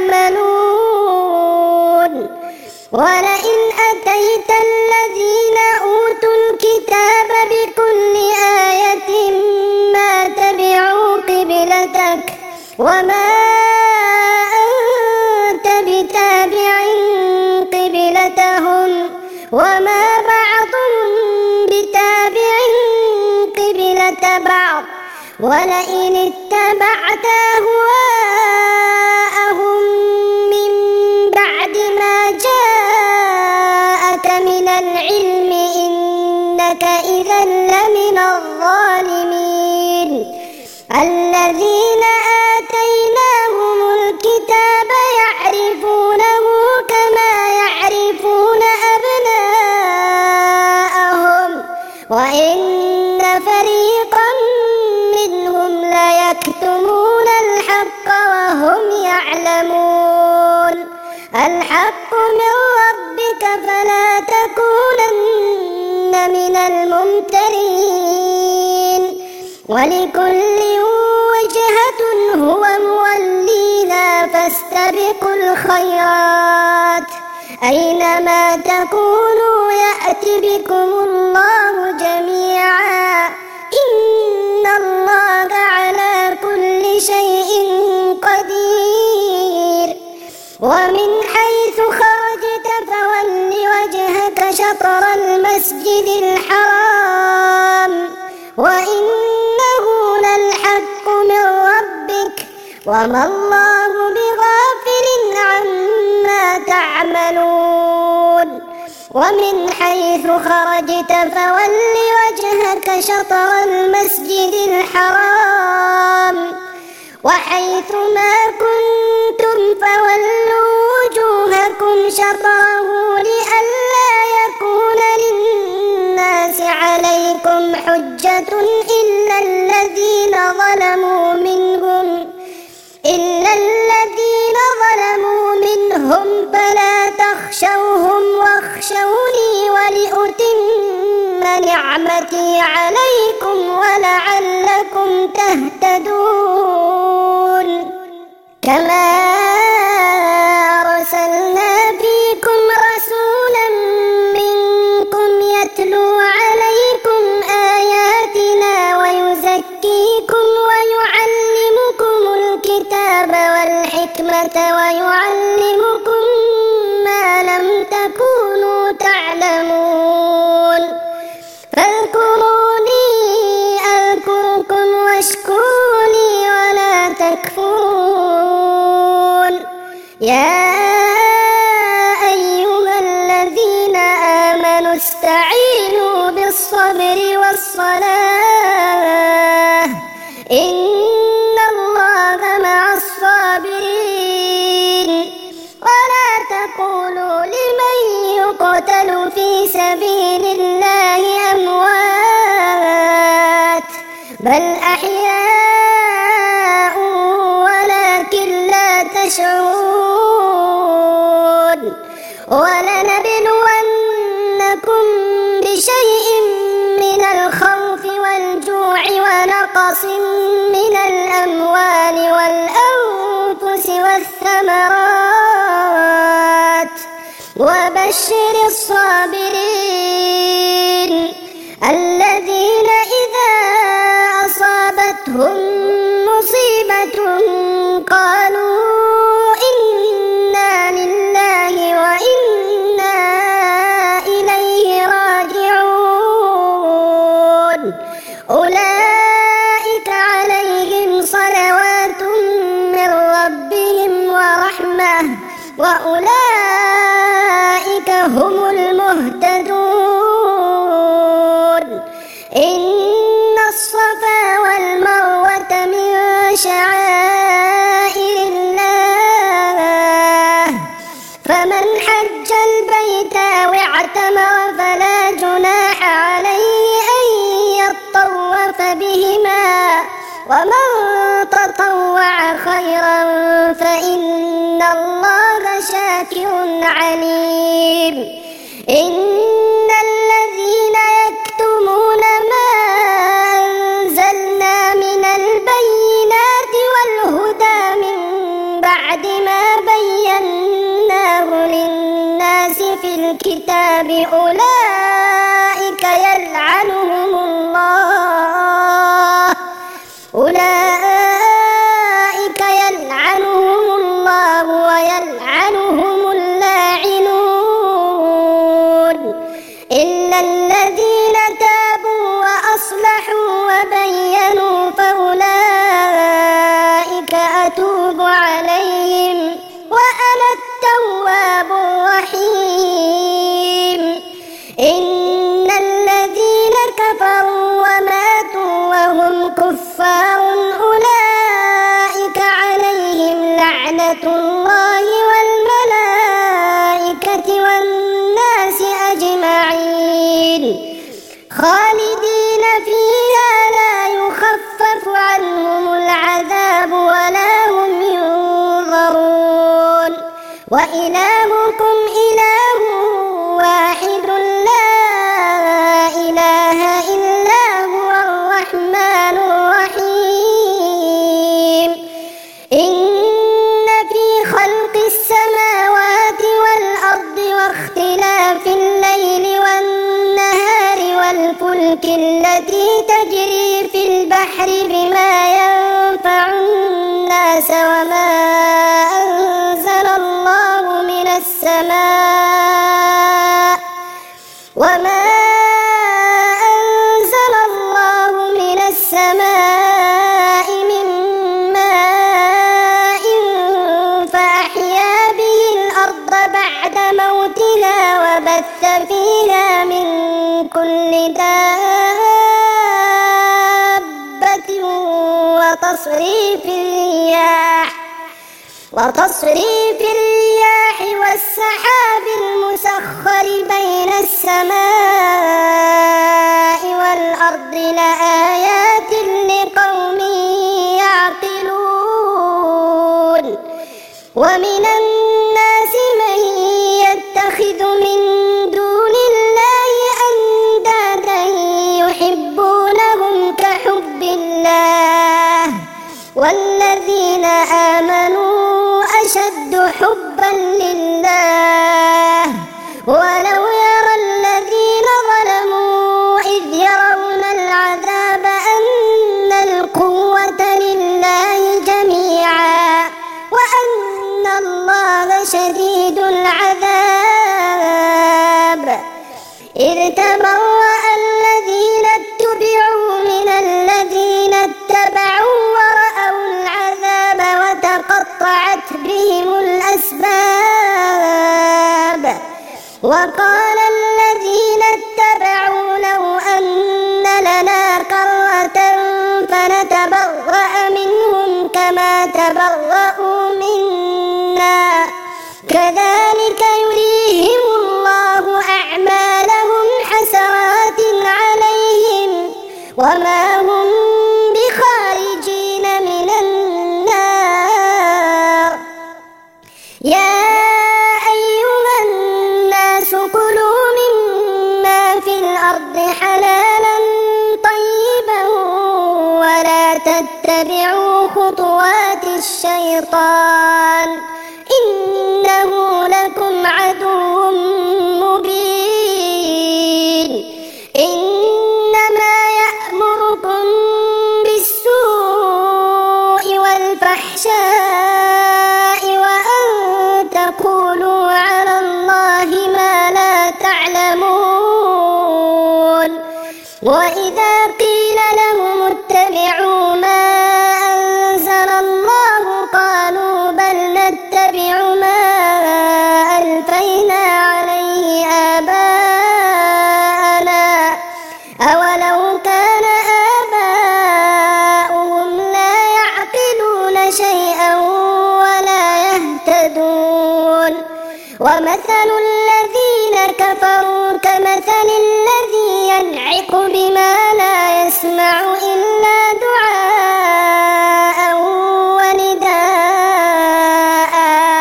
يعملون ولئن أتيت الذين أوتوا الكتاب بكل آية ما تبعوا قبلتك وما أنت بتابع قبلتهم وما بعضهم بتابع قبلة بعض ولئن اتبعت أهواءهم من بعد ما جاءك من العلم إنك إذا لمن الظالمين الذين آتيناهم الكتاب يعرفونه كما يعرفون أبناءهم وإن فريقا منهم ليكتمون الحق وهم يعلمون الحق من ربك فلا تكونن من الممترين ولكل وجهة هو موليها فاستبقوا الخيرات أينما تكونوا يأت بكم الله جميعا إن الله على كل شيء قدير ومن حيث خرجت فول وجهك شطر المسجد الحرام وإنه للحق من ربك وما الله بغافل يعملون ومن حيث خرجت فول وجهك شطر المسجد الحرام وحيث ما كنتم فولوا وجوهكم شطره لئلا يكون للناس عليكم حجة إلا الذين ظلموا منهم إلا الذين ظلموا منهم فلا تخشوهم واخشوني ولأتم نعمتي عليكم ولعلكم تهتدون كما أرسلنا فيكم رسولا منكم يتلو عليكم آياتنا ويزكيكم ويعلمكم الكتاب والحكمة ويعلمكم ما لم تكونوا تعلمون فاذكروني أذكركم واشكروا لي ولا تكفرون يا أيها الذين آمنوا استعينوا بالصبر والصلاة إن الله مع الصابرين ولا تقولوا لمن يقتل في سبيل الله أموات بل أحياء ولكن لا تشعرون ولنبلونكم بشيء من الخوف والجوع ونقص من الأموال والأنفس والثمرات وبشر الصابرين الذين إذا أصابتهم مصيبة قالوا إنا لله وإنا إليه راجعون أولئك عليهم صلوات من ربهم ورحمة وأولئك هم المهتدون إن الصفا والمروة من شعائر الله فمن حج البيت أو اعتمر فلا جناح عليه أن يطوف بهما ومن تطوع خيرا فإن الله شاكر عليم إن الذين يكتمون ما أنزلنا من البينات والهدى من بعد ما بيناه للناس في الكتاب أولئك يلعنهم الله أولئك يلعنهم الله ويلعنهم اللاعنون إلا الذين تابوا وأصلحوا وبينوا فأولئك أتوب عليهم وأنا التواب الرحيم إن الذين كفروا وماتوا وهم كفار أولئك عليهم لعنة الله والملائكة والناس أجمعين خالدين فيها لا يخفف عنهم العذاب ولا هم ينظرون وإلهكم إله واحد لا إله إلا هو الرحمن الرحيم إن في خلق السماوات والأرض واختلاف الليل والنهار والفلك التي تجري في البحر بما ينفع الناس وما أنزل الله من السماء وما أنزل الله من السماء من ماء فأحيا به الأرض بعد دابة وتصريف الرياح وتصريف الرياح والسحاب المسخر بين السماء والأرض لآيات لقوم يعقلون. ومن الناس من يتخذ من دون الله أندادا يحبونهم كحب الله والذين آمنوا أشد حبا لله. ولو يرى الذين ظلموا إذ يرون العذاب أن القوة لله جميعا وأن الله شديد العذاب. إذ تبرأ الذين اتبعوا من الذين اتبعوا ورأوا العذاب وتقطعت بهم الأسباب. وقال الذين اتبعوا لو أن لنا كرة فنتبرأ منهم كما تبرأوا منا كذلك يريهم الله أعمالهم حسرات عليهم وما هم بخارجين من النار. يا أيها الناس كلوا مما في الأرض حلالا طيبا ولا تتبعوا خطوات الشيطان إنه لكم عدو مبين. إنما يأمركم بالسوء والفحشاء وأن تقولوا على الله ما لا تعلمون. وإذا قيل لهم اتبعوا ما أنزل الله قالوا بل نتبع ما ألفينا عليه آباءنا أولو كان آباؤهم لا يعقلون شيئا ولا يهتدون. ومثل الذين كفروا كمثل الذي ينعق بما لا يسمع إلا دعاء ونداء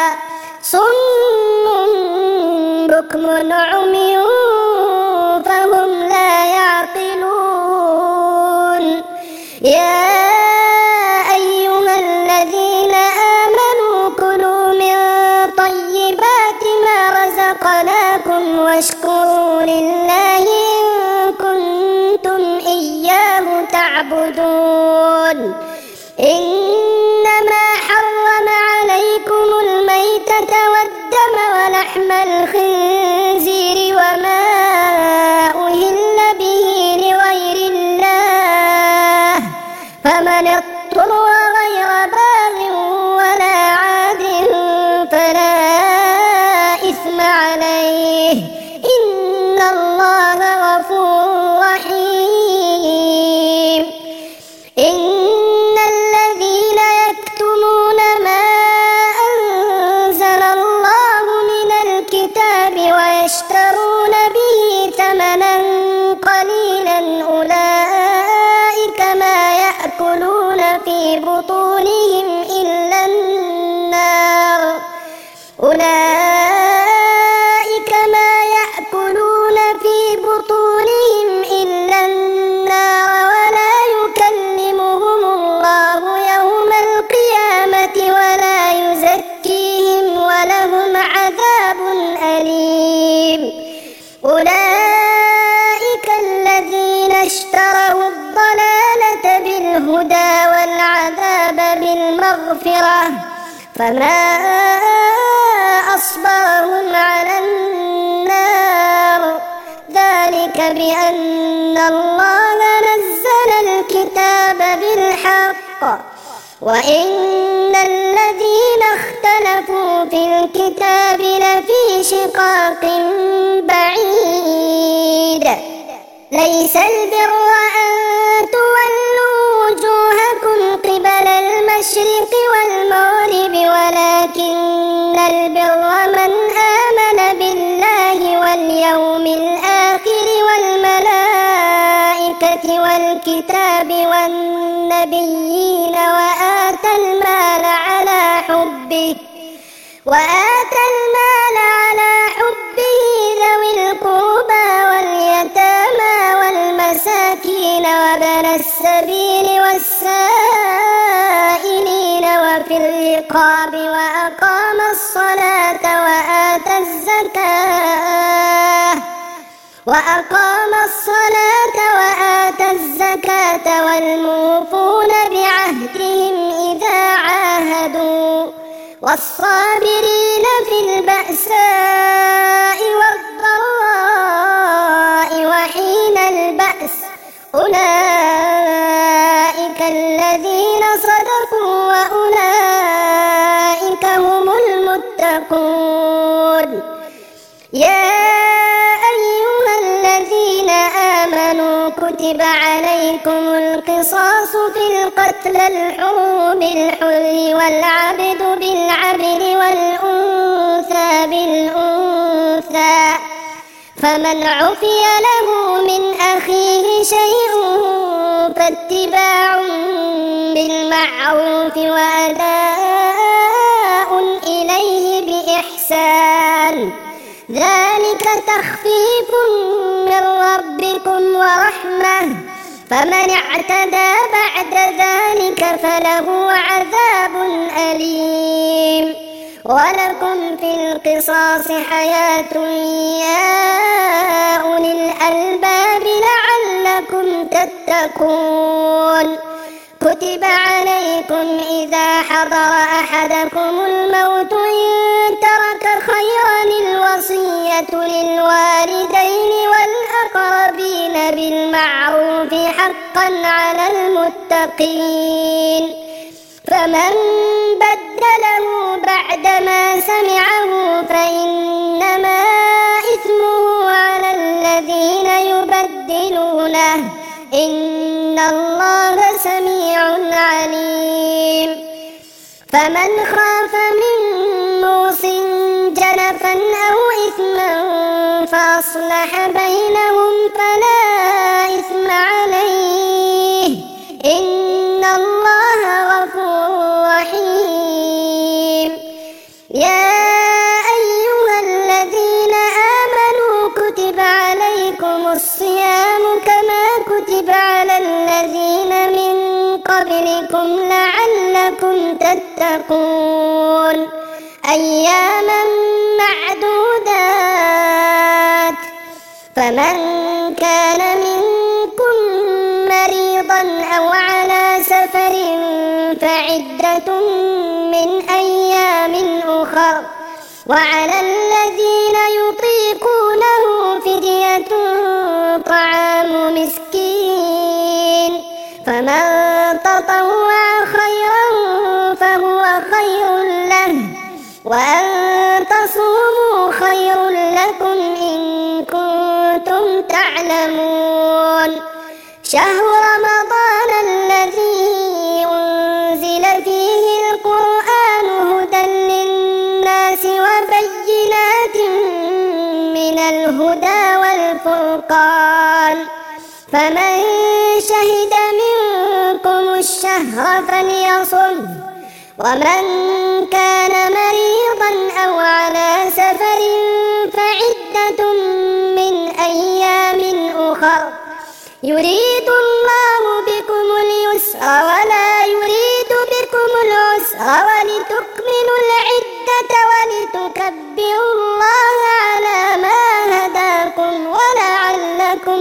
صم بكم عمي فهم لا يعقلون. يا أيها الذين آمنوا كلوا من طيبات ما رزقناكم واشكروا لله إن كنتم إياه تعبدون. إنما حرم عليكم الميتة والدم ولحم الخنزير وما أهل به لغير الله فمن اضطر غير باغ ولا عاد فلا إثم عليه إن الله غفور رحيم. إن الذين يكتمون ما أنزل الله من الكتاب ويشترون به ثمنا قليلا أولئك ما يأكلون في بطونهم إلا النار أولئك ما يأكلون في بطونهم إلا النار ولا يكلمهم الله يوم القيامة ولا يزكيهم ولهم عذاب أليم. أولئك الذين اشتروا الضلالة بالهدى والعذاب بالمغفرة فما أصبرهم على النار ذلك بأن الله نزل الكتاب بالحق وإن الذين اختلفوا في الكتاب لفي شقاق بعيد. ليس البر أن تولوا وجوهكم قبل المشرق والمغرب ولكن البر من آمن بالله واليوم الآخر والملائكة والكتاب والنبيين وآتى المال على حبه وآتى المال على حبه ذوي القربى واليتامى والمساكين وابن السبيل والسائلين وفي الرقاب وأقام الصلاة وآتى الزكاة وأقام الصلاة وآتى الزكاة والموفون بعهدهم إذا عاهدوا والصابرين في البأساء والضراء وحين البأس أولئك الذين صدقوا وأولئك هم المتقون. يا أيها الذين آمنوا كتب عليكم القصاص في القتلى الحر بالحر والعبد بالعبد والأنثى بالأنثى فمن عفي له من أخيه شيء فاتباع بالمعروف وأداء إليه بإحسان ذلك تخفيف من ربكم ورحمة فمن اعتدى بعد ذلك فله عذاب أليم. ولكم في القصاص حياة يا أولي الألباب لعلكم تتقون. كتب عليكم إذا حضر أحدكم الموت إن ترك خيرا الوصية للوالدين والأقربين بالمعروف حقا على المتقين. فمن بدله بعدما سمعه فإنما إثمه على الذين يبدلونه إن الله سميع عليم. فمن خاف من موص جنفا أو إثما فأصلح بينهم فلا إثم عليه إن الله غفور رحيم. يا أيها الذين آمنوا كتب عليكم الصيام كما كتب على الذين من قبلكم لعلكم تتقون أياما معدودات. فمن كان منكم مريضا أو على سفر فعدة من أيام أخر وعلى الذين يطيقونه فدية طعام مسكين فمن تطوع خيرا فهو خير له وأن تصوموا خير لكم إن كنتم تعلمون. شهر رمضان الذي أنزل فيه القرآن هدى للناس وبينات من الهدى والفرقان فمن شهد منكم الشهر فليصم ومن كان مريضا أو على سفر فعدة من أيام أخر يريد الله بكم اليسر ولا يريد بكم العسر ولتكملوا العدة ولتكبروا الله على ما هداكم ولعلكم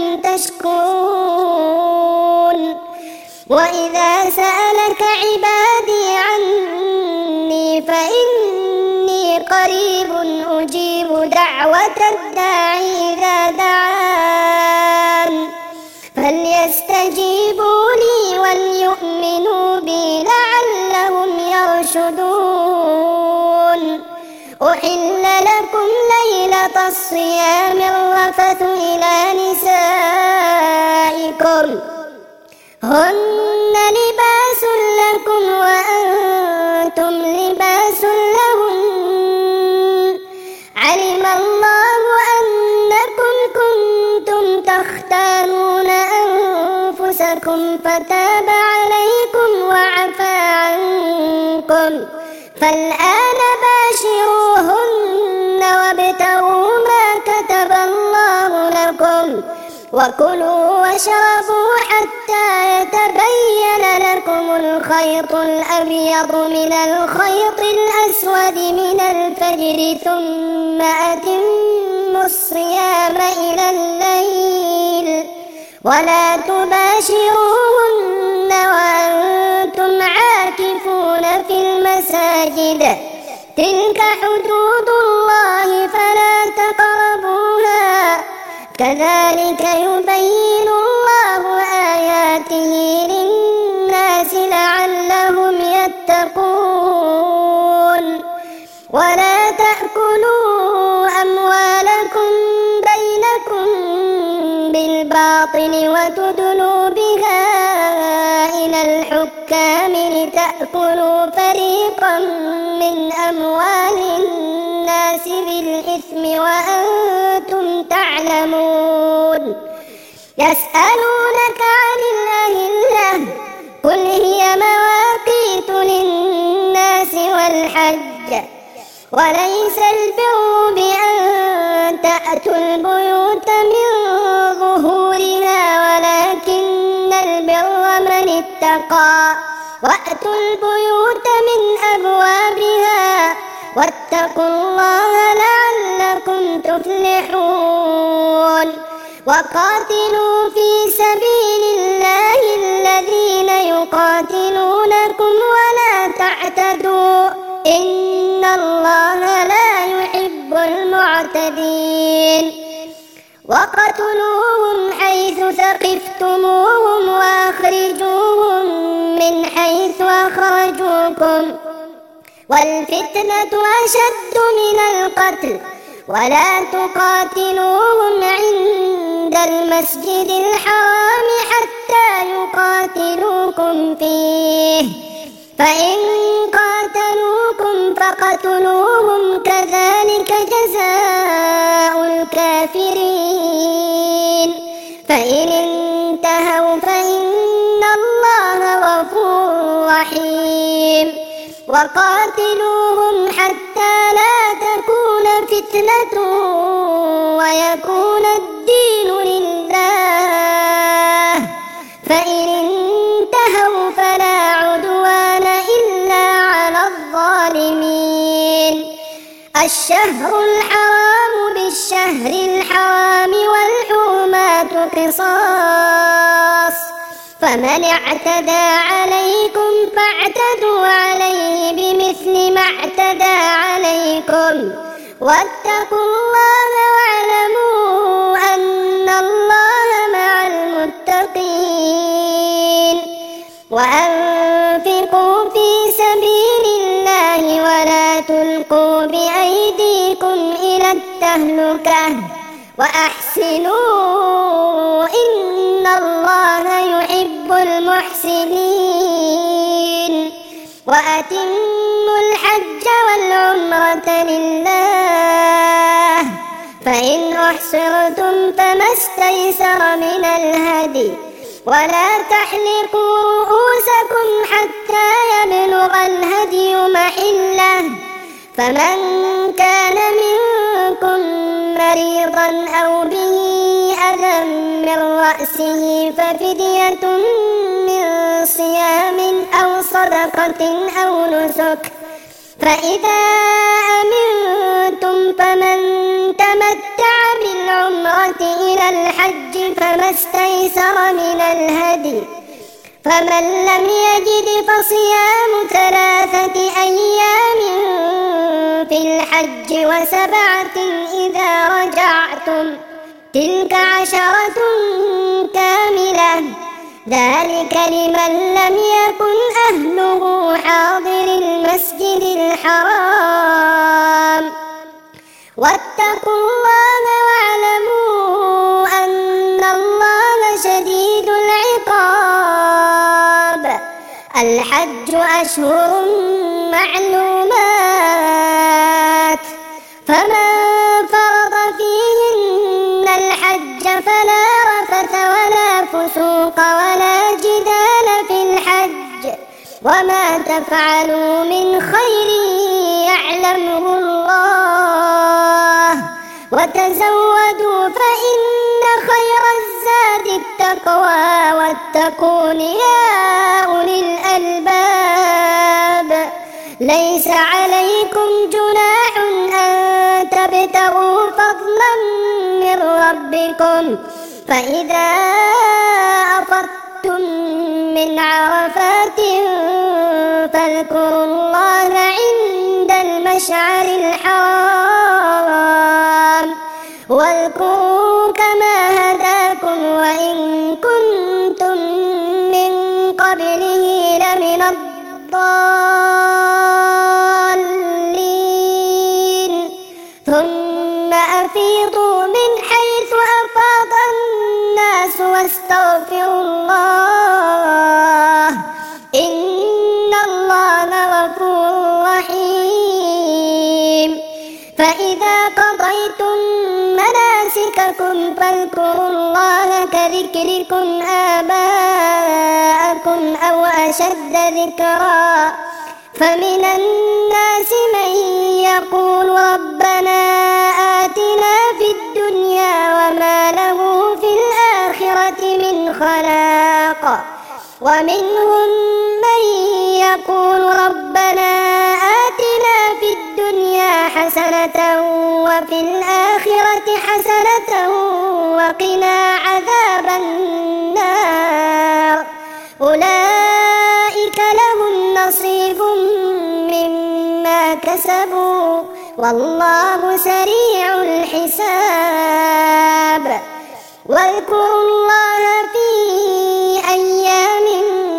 تشكرون. وإذا سألك عبادي عني فإني قريب أجيب دعوة الداعي إذا دعان فليستجيبوا لي وليؤمنوا بي لعلهم يرشدون. أحل لكم ليلة ليلة الصيام الرفث إلى نسائكم هن لباس لكم وأنتم لباس لهم علم الله أنكم كنتم تختانون أنفسكم فتاب عليكم وعفى عنكم فالآن باشروهن وابتغوا ما كتب الله لكم وكلوا واشربوا حتى يتبين لكم الخيط الأبيض من الخيط الأسود من الفجر ثم أتموا الصيام إلى الليل ولا تباشروهن وأنتم عاكفون في المساجد تلك حدود الله فلا تقربوها كذلك يبين الله آياته للناس لعلهم يتقون ولا تأكلوا أموالكم بينكم بالباطل وتدلوا بها إلى الحكام لتأكلوا فريقا من أموال الناس بالإثم وأنتم تعلمون يسألونك عن الأهلة قل هي مواقيت للناس والحج وليس البر بأن تأتوا البيوت من ظهورها ولكن البر من اتقى وأتوا البيوت من أبوابها واتقوا الله لعلكم تفلحون وقاتلوا في سبيل الله الذين يقاتلونكم ولا تعتدوا إن الله لا يحب المعتدين وقتلوهم حيث ثقفتموهم وأخرجوهم من حيث أخرجوكم والفتنة أشد من القتل ولا تقاتلوهم عند المسجد الحرام حتى يقاتلوكم فيه فإن قاتلوكم فقتلوهم كذلك جزاء الكافرين فإن انتهوا فإن الله غفور رحيم وقاتلوهم حتى لا تكون فتنة ويكون الدين لله فإن انتهوا فلا عدوان إلا على الظالمين الشهر الحرام بالشهر الحرام والحرمات قصاص فمن اعتدى عليكم فاعتدوا عليه بمثل ما اعتدى عليكم واتقوا الله واعلموا أن الله مع المتقين وأنفقوا في سبيل الله ولا تلقوا بأيديكم إلى التهلكة وأحسنوا إن الله يحب المحسنين وأتموا الحج والعمرة لله فإن أحصرتم فما استيسر من الهدي ولا تحلقوا رؤوسكم حتى يبلغ الهدي محله فمن كان منكم مريضا أو به أذى من رأسه ففدية من صيام أو صدقة أو نسك فإذا أمنتم فمن تمتع بالعمرة إلى الحج فما استيسر من الهدي فمن لم يجد فصيام ثلاثة أيام في الحج وسبعة إذا رجعتم تلك عشرة كاملة ذلك لمن لم يكن أهله حاضر المسجد الحرام واتقوا الله واعلموا أن الله شديد العقاب. الحج أشهر معلومات، فمن فرض فيهن الحج فلا رفث ولا فسوق ولا جدال في الحج، وما تفعلوا من خير يعلمه الله، وتزودوا فإن خير الزاد التقوى واتقون يا أولي الألباب. ليس عليكم جناح أن تبتغوا فضلا من ربكم، فإذا أفضتم من عرفات فاذكروا الله عند المشعر الحرام، واذكروا كما هداكم وإن كنتم من قبله لمن الضالين. ثم أفيضوا من حيث أفاض الناس واستغفروا الله، إن الله غفور رحيم. فإذا قضيتم مناسككم فاذكروا الله كذكركم آباءكم أو أشد ذكرا. فمن الناس من يقول ربنا آتنا في الدنيا وما له في الآخرة من خلاق، ومنهم من يقول ربنا آتنا في الدنيا حسنة وفي الآخرة حسنة وقنا عذاب النار. أولئك لهم نصيب مما كسبوا والله سريع الحساب. واذكروا الله في أيام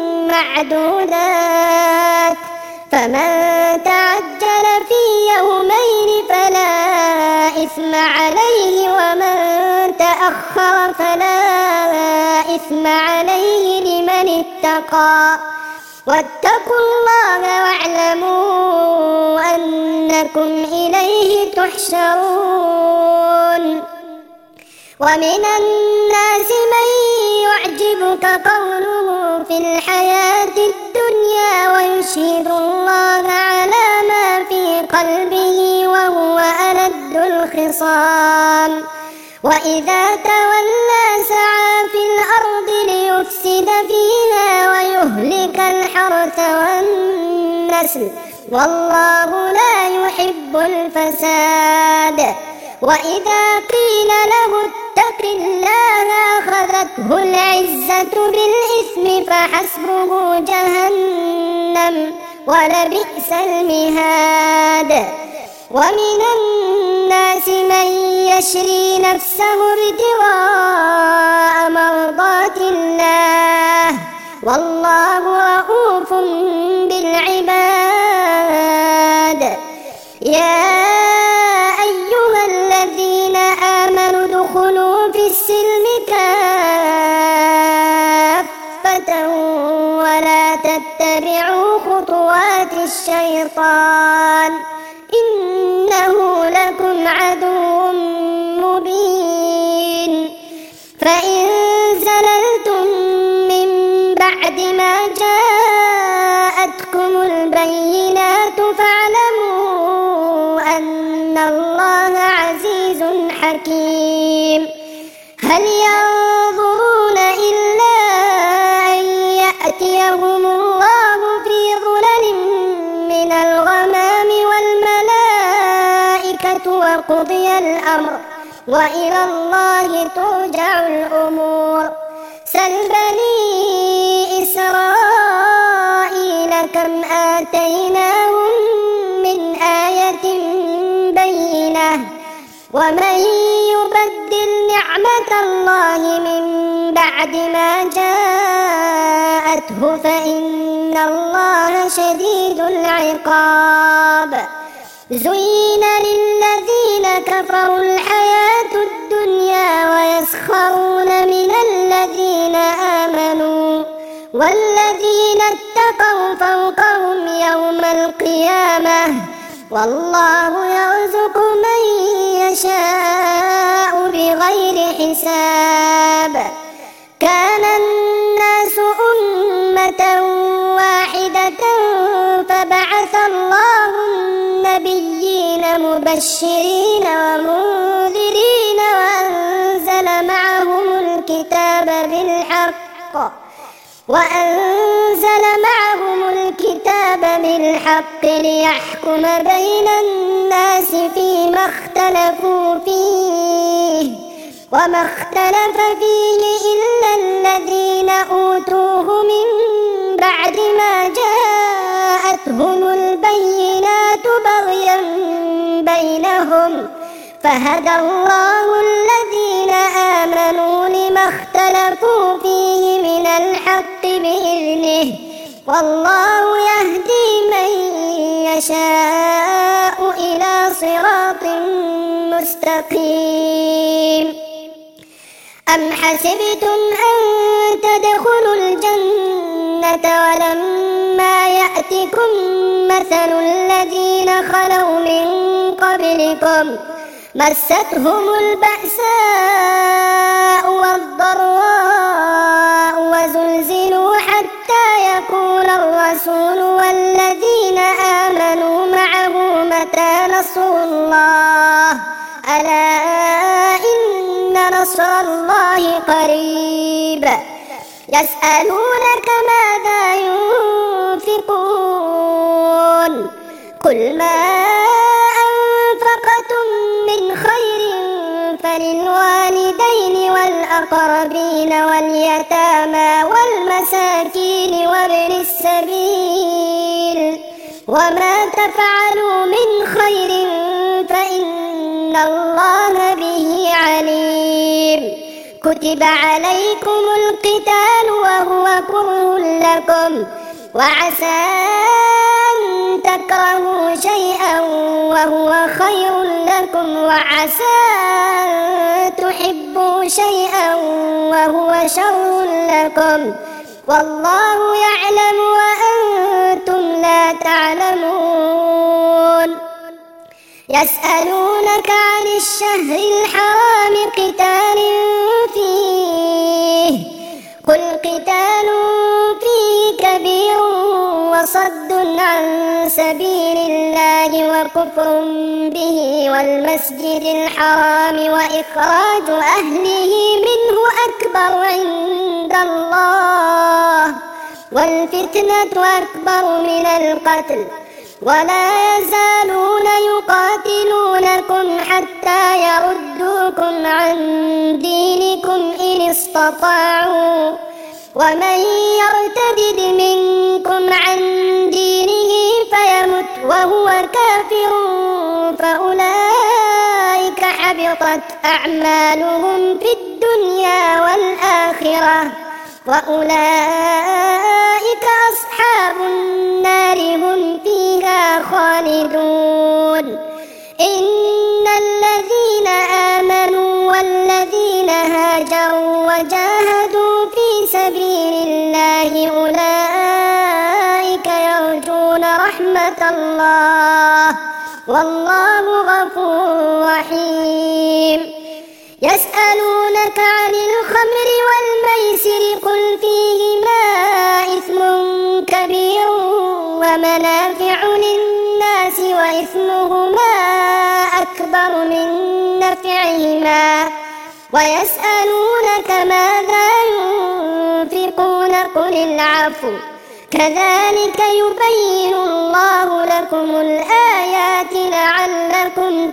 معدودات، فمن تعجل في يومين فلا إثم عليه، ومن تأخر فلا إثم عليه لمن اتقى. واتقوا الله واعلموا أنكم إليه تحشرون. ومن الناس من يعجبك قوله في الحياة الدنيا ويشهد الله على ما في قلبه وهو ألد الخصام، وإذا تولى سعى في الأرض ليفسد فيها ويهلك الحرث والنسل، والله لا يحب الفساد. وإذا قيل له اتق الله أخذته العزة بالإثم فحسبه جهنم ولبئس المهاد. ومن الناس من يشري نفسه ابتغاء مرضات الله، والله رؤوف بالعباد. يا أيها الذين آمنوا ادخلوا في السلم كافة ولا تتبعوا خطوات الشيطان، إنه لكم عدو مبين. فإن زللتم من بعد ما جاءتكم البينات فاعلموا أن الله عزيز حكيم. هل ينظرون إلا أن يأتيهم الله في ظلل من الغمام والملائكة وقضي الأمر وإلى الله ترجع الأمور. سل بني إسرائيل كم آتيناهم من آية بينة، ومن يبدل نعمة الله من بعد ما جاءته فإن الله شديد العقاب. زين للذين كفروا الحياة الدنيا ويسخرون من الذين آمنوا والذين اتقوا فوقهم يوم القيامة والله يرزق من يشاء بغير حساب. كان الناس أمة واحدة فبعث الله النبيين مبشرين ومنذرين وأنزل معهم الكتاب بالحق وأنزل معهم الكتاب بالحق ليحكم بين الناس فيما اختلفوا فيه وما اختلف فيه إلا الذين أوتوه من بعد ما جاءتهم البينات بغيا بينهم فهدى الله الذين آمنوا لما اختلفوا فيه من الحق بإذنه والله يهدي من يشاء إلى صراط مستقيم. أم حسبتم أن تدخلوا الجنة ولما يأتكم مثل الذين خلوا من قبلكم مستهم البأساء والضراء وزلزلوا حتى يقول الرسول والذين آمنوا معه متى نصر الله ألا إن نصر الله قريب. يسألونك ماذا ينفقون قل ما أنفقتم من خير فللوالدين والأقربين واليتامى والمساكين وابن السبيل وما تفعلوا من خير فإن الله به عليم. كتب عليكم القتال وهو كره لكم وعسى أن تكرهوا شيئا وهو خير لكم وعسى أن تحبوا شيئا وهو شر لكم والله يعلم وأنتم لا تعلمون. يسألونك عن الشهر الحرام قتال فيه قل قتال فيه كبير وصد عن سبيل الله وكفر به والمسجد الحرام وإخراج أهله منه أكبر عند الله والفتنة أكبر من القتل ولا يزالون يقاتلونكم حتى يردوكم عن دينكم إن استطاعوا ومن يرتد منكم عن دينه فيمت وهو كافر فأولئك حبطت أعمالهم في الدنيا والآخرة وأولئك أصحاب النار هم فيها خالدون. إن الذين آمنوا والذين هاجروا وجاهدوا في سبيل الله أولئك يرجون رحمة الله والله غفور رحيم. يسألونك عن الخمر والميسر قل فيهما إثم كبير ومنافع للناس وإثمهما أكبر من نفعهما ويسألونك ماذا ينفقون قل العفو كذلك يبين الله لكم الآيات لعلكم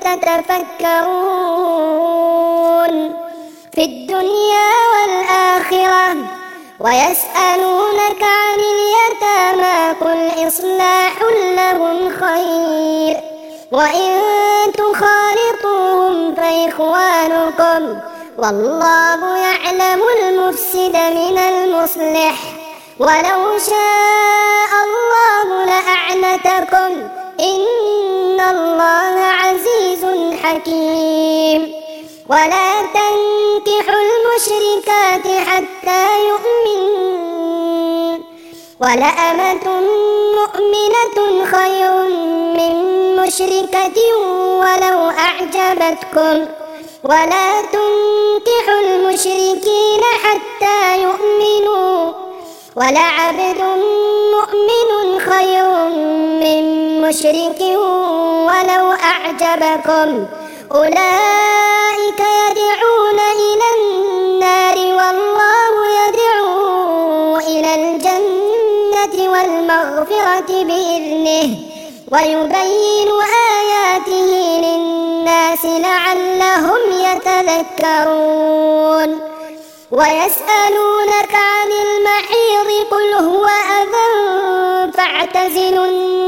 تتفكرون في الدنيا والآخرة. ويسألونك عن اليتامى قل إصلاح لهم خير وإن تخالطوهم فإخوانكم والله يعلم المفسد من المصلح ولو شاء الله لأعنتكم إن الله عزيز حكيم. ولا تنكحوا المشركات حتى يؤمنوا، ولأمة مؤمنة خير من مشركة ولو أعجبتكم. ولا تنكحوا المشركين حتى يؤمنوا، ولعبد مؤمن خير من مشرك ولو أعجبكم. أولئك يدعون إلى النار والله يدعو إلى الجنة والمغفرة بإذنه، ويبين آياته للناس لعلهم يتذكرون. ويسألونك عن المحيض قل هو أذى فاعتزلوا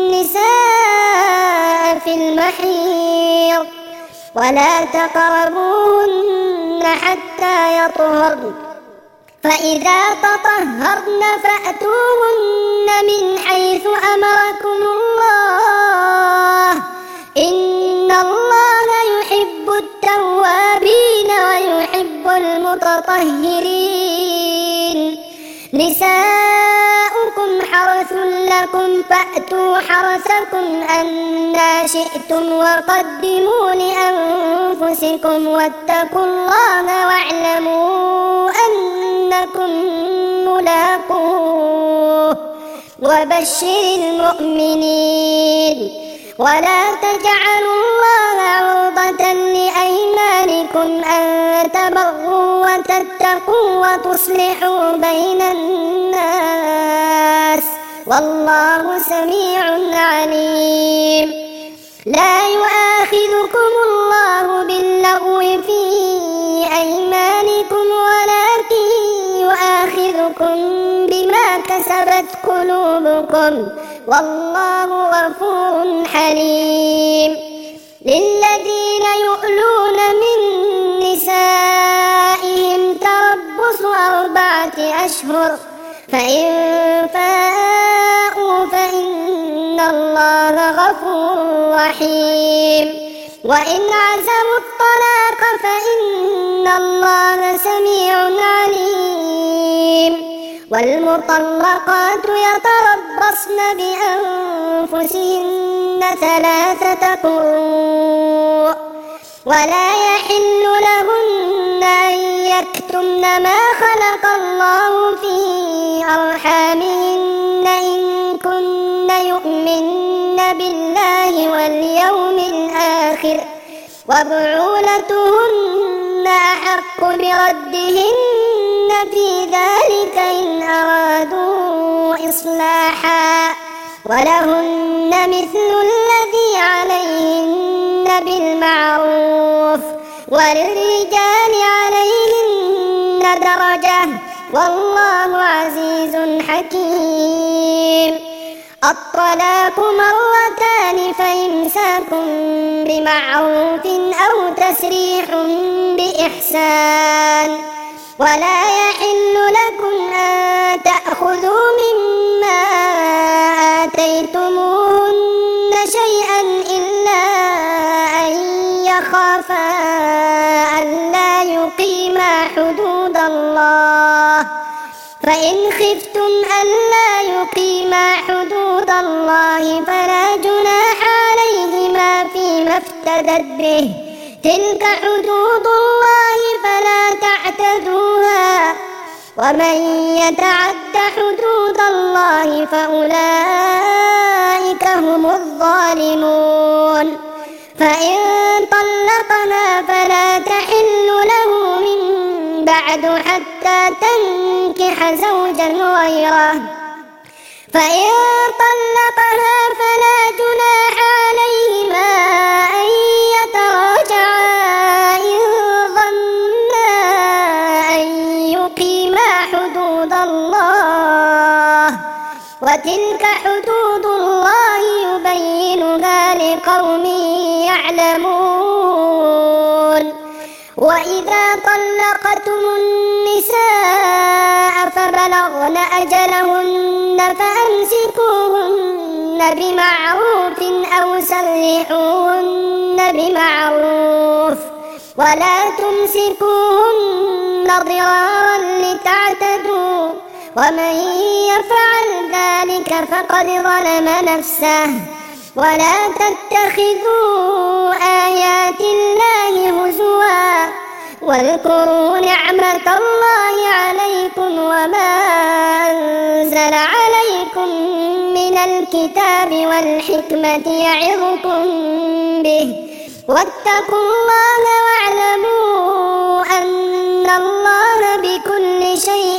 النساء في المحيض ولا تقربوهن حتى يطهرن، فإذا تطهرن فأتوهن من حيث أمركم الله، إن الله يحب التوابين ويحب المتطهرين. نساؤكم حرث لكم فأتوا حرثكم أنى شئتم وقدموا لأنفسكم واتقوا الله واعلموا أنكم ملاقوه وبشر المؤمنين. ولا تجعلوا الله عرضة لأيمانكم أن تبروا وتتقوا وتصلحوا بين الناس والله سميع عليم. لا يؤاخذكم الله باللغو في أيمانكم ولكن يؤاخذكم بما كسبت قلوبكم والله غفور حليم. للذين يؤلون من نسائهم تربص أربعة أشهر، فإن فاءوا فإن الله غفور رحيم. وإن عزموا الطلاق فإن الله سميع عليم. والمطلقات يتربصن بأنفسهن ثلاثة قروء، ولا يحل لهن أن يكتمن ما خلق الله في أرحامهن إن كن يؤمن بالله واليوم الآخر، وبعولتهن أحق بردهن في ذلك إن أرادوا إصلاحا، ولهن مثل الذي عليهن بالمعروف، وللرجال عليهن درجة والله عزيز حكيم. الطلاق مرتان فإمساك بمعروف أو تسريح بإحسان. ولا يحل لكم أن تأخذوا مما آتيتموهن شيئا إلا أن يخافا ألا يقيما حدود الله، فإن خفتم ألا يقيما حدود الله فلا جناح عليهما فيما افتدت به، تلك حدود الله فلا تعتدوها، ومن يتعد حدود الله فأولئك هم الظالمون. فإن طلقنا فلا تحل له من بعد حتى تنكح زوجا غيره، فإن طلقها فلا جناح عليهما أن يتراجعا إن ظنا أن يقيما حدود الله، وتلك حدود الله يبينها لقوم يعلمون. وإذا طلقتم النساء فبلغن أجلهن فأمسكوهن بمعروف أو سرحوهن بمعروف ولا تمسكوهن ضرارا لتعتدوا ومن يفعل ذلك فقد ظلم نفسه ولا تتخذوا آيات الله هزوا واذكروا نعمة الله عليكم وما أنزل عليكم من الكتاب والحكمة يعظكم به واتقوا الله واعلموا أن الله بكل شيء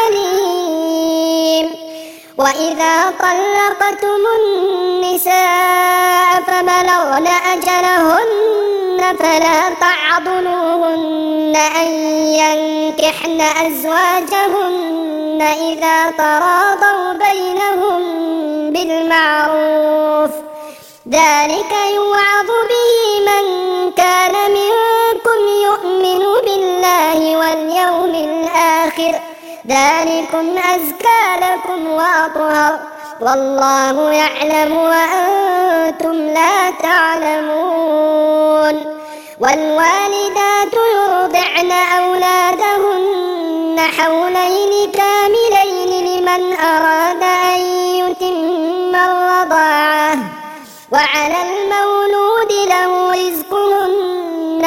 عليم. وإذا طلقتم النساء فبلغن أجلهن فلا تعضلوهن أن ينكحن أزواجهن إذا تراضوا بينهم بالمعروف ذلك يوعظ به من كان منكم يؤمن بالله واليوم الآخر ذلكم أزكى لكم وأطهر والله يعلم وأنتم لا تعلمون. والوالدات يرضعن أولادهن حولين كاملين لمن أراد أن يتم الرضاعة وعلى المولود له رزقهن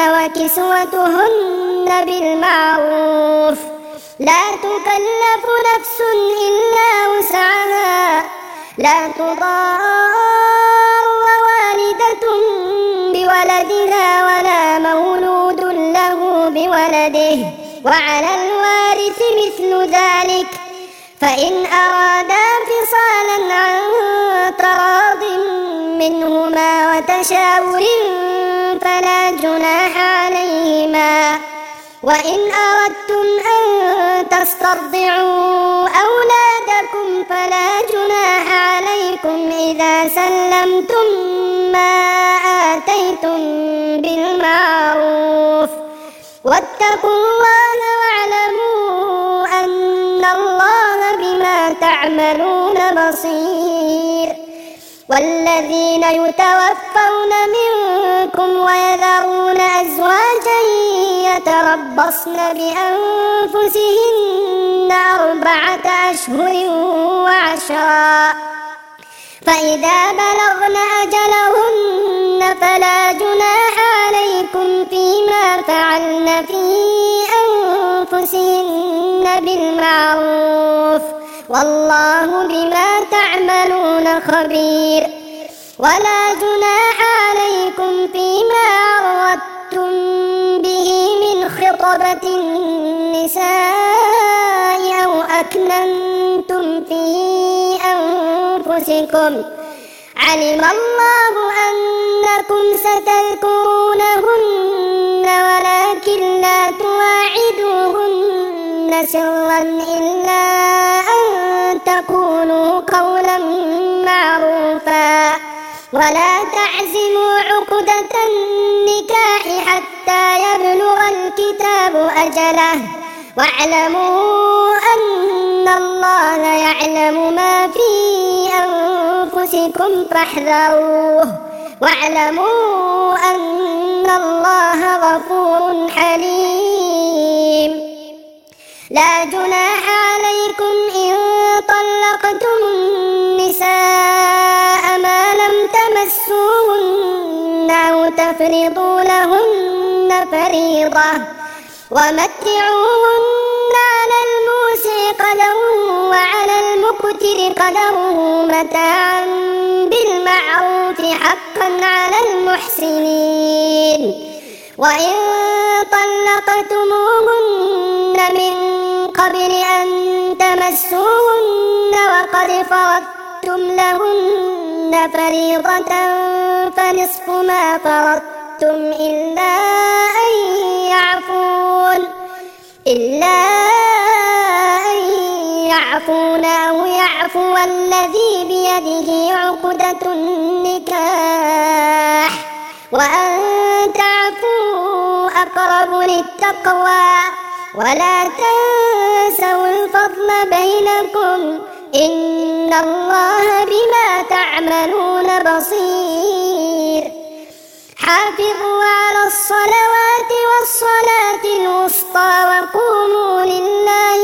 وكسوتهن بالمعروف لا تكلف نفس إلا وسعها لا تضار والدة بولدها ولا مولود له بولده وعلى الوارث مثل ذلك فإن أرادا فصالا عن تراض منهما وتشاور فلا جناح عليهما. وإن أردتم أن تسترضعوا أولادكم فلا جناح عليكم إذا سلمتم ما آتيتم بالمعروف واتقوا الله واعلموا أن الله بما تعملون بصير. والذين يتوفون منكم ويذرون أزواجا يتربصن بأنفسهن أربعة أشهر وعشرا فإذا بلغن أجلهن فلا جناح عليكم فيما فعلن في أنفسهن بالمعروف والله بما تعملون خبير. ولا جناح عليكم فيما عرضتم به من خطبة النساء أو أكننتم في أنفسكم علم الله أنكم ستذكرونهن ولكن لا تواعدوهن سرا إلا أن تقولوا قولا معروفا ولا تعزموا عقدة النكاح حتى يبلغ الكتاب أجله واعلموا أن الله يعلم ما في أنفسكم فاحذروه واعلموا أن الله غفور حليم. لا جناح عليكم إن طلقتم النساء ما لم تمسوهن أو تفرضوا لهن فريضة ومتعوهن على الموسع قدره وعلى المقتر قدره متاعا بالمعروف حقا على المحسنين. وإن طلقتموهن من قبل أن تمسوهن وقد فرضتم لهن فريضة فنصف ما فرضتم إلا أن يعفون إلا أن يعفون أو يعفو الذي بيده عقدة النكاح وأن تعفوا أقرب للتقوى ولا تنسوا الفضل بينكم إن إن الله بما تعملون بصير. حافظوا على الصلوات والصلاة الوسطى وقوموا لله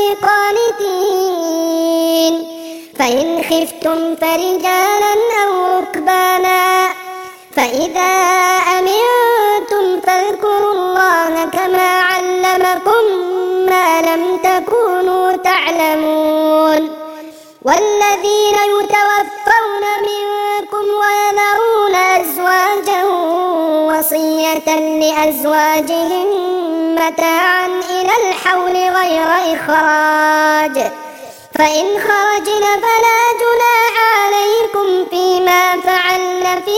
قانتين. فإن خفتم فرجالا أو ركبانا فإذا أمنتم فاذكروا الله كما علمكم ما لم تكونوا تعلمون. والذين يتوفون منكم ويذرون أزواجا وصية لأزواجهم متاعا إلى الحول غير إخراج فإن خرجن فلا جناح عليكم فيما فعلن في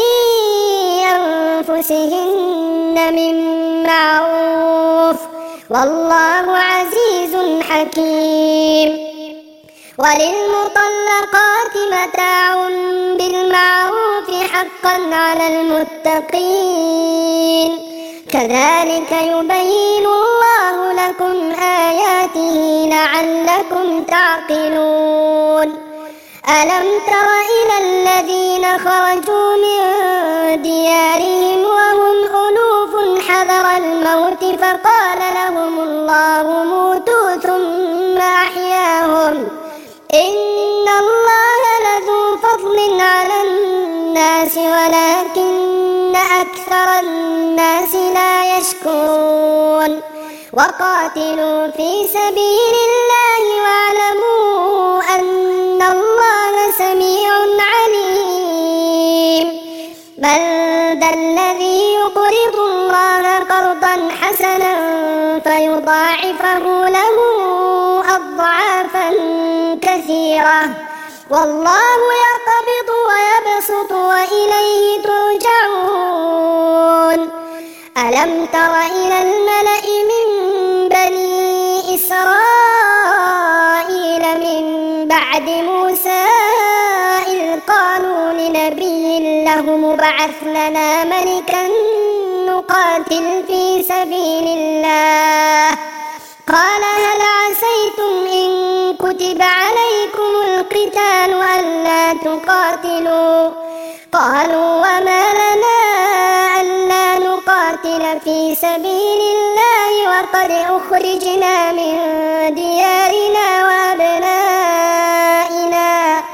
أنفسهن من معروف والله عزيز حكيم. وللمطلقات متاع بالمعروف حقا على المتقين. كذلك يبين الله لكم آياته لعلكم تعقلون. ألم تر إلى الذين خرجوا من ديارهم وهم ألوف حذر الموت فقال لهم الله موتوا ثم أحياهم إن الله لذو فضل على الناس ولكن أكثر الناس لا يشكرون. وقاتلوا في سبيل الله واعلموا أن الله سميع عليم. من ذا الذي يقرض الله قرضا حسنا فيضاعفه له أضعافا كثيرة والله يقبض ويبسط وإليه ترجعون. ألم تر إلى الملأ من بني إسرائيل من بعد موسى إذ قالوا لنبي له ابعث لنا ملكا نقاتل في سبيل الله قال هل عسيتم إن كتب عليكم القتال ألا تقاتلوا قالوا وما لنا ألا نقاتل في سبيل الله وقد أخرجنا من ديارنا وأبنائنا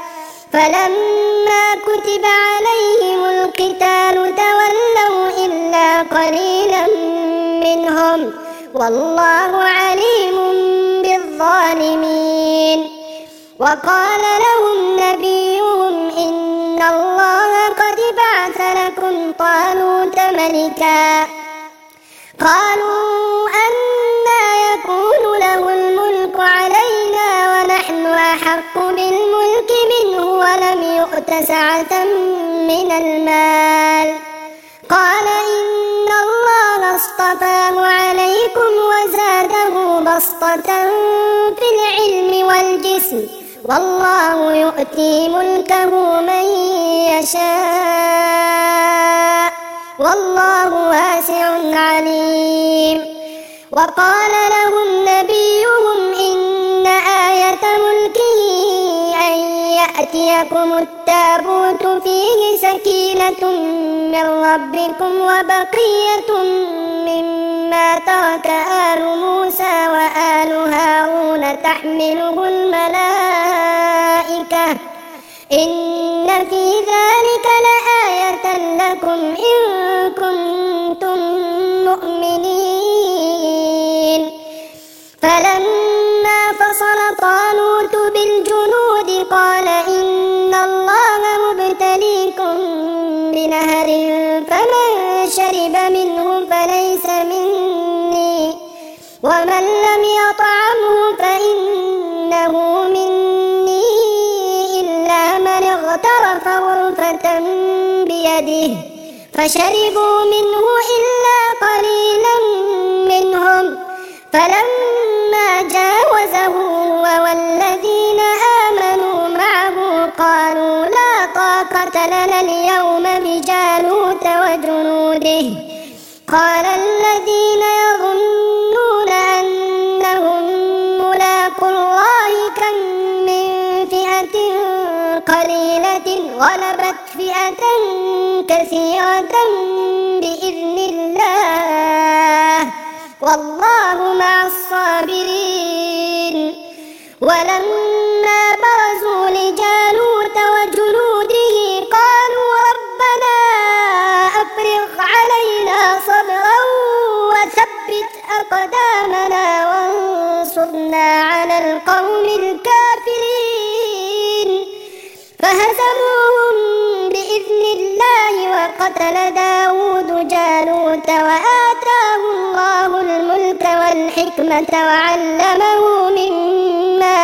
فلما كتب عليهم القتال تولوا إلا قليلا منهم والله عليم بالظالمين. وقال لهم نبيهم إن الله قد بعث لكم طالوت ملكا قالوا أنى يكون له الملك علينا ونحن أحق بالملك منه ولم يؤت سعة من المال قال إن الله اصطفاه عليكم وزاده بسطة في العلم والجسم والله يؤتي ملكه من يشاء والله واسع عليم. وقال لهم نبيهم إن آية ملكه أن يأتيكم التابوت فيه سكينة من ربكم وبقية مما ترك آل موسى وآل هارون تحمله الملائكة إن في ذلك لآية لكم إن كنتم مؤمنين. فلما فصل طالوت بالجنود قال إن الله مبتليكم بنهر فمن شرب منه فليس مني ومن لم يطعمه فإنه مني إلا من اغترف غرفة بيده فشربوا منه إلا قليلا منهم فلما جاوزه هو والذين آمنوا معه قالوا لا طاقة لنا اليوم بجالوت وجنوده قال الذين يظنون أنهم ملاقو الله كم من فئة قليلة غلبت فئة كثيرة بإذن الله والله مع الصابرين. ولما برزوا لجالوت وجنوده قالوا ربنا أفرغ علينا صبرا وثبت أقدامنا وانصرنا على القوم الكافرين. فهزموهم بإذن الله وقتل داود جالوت وآتاه الله الملك والحكمة وعلمه مما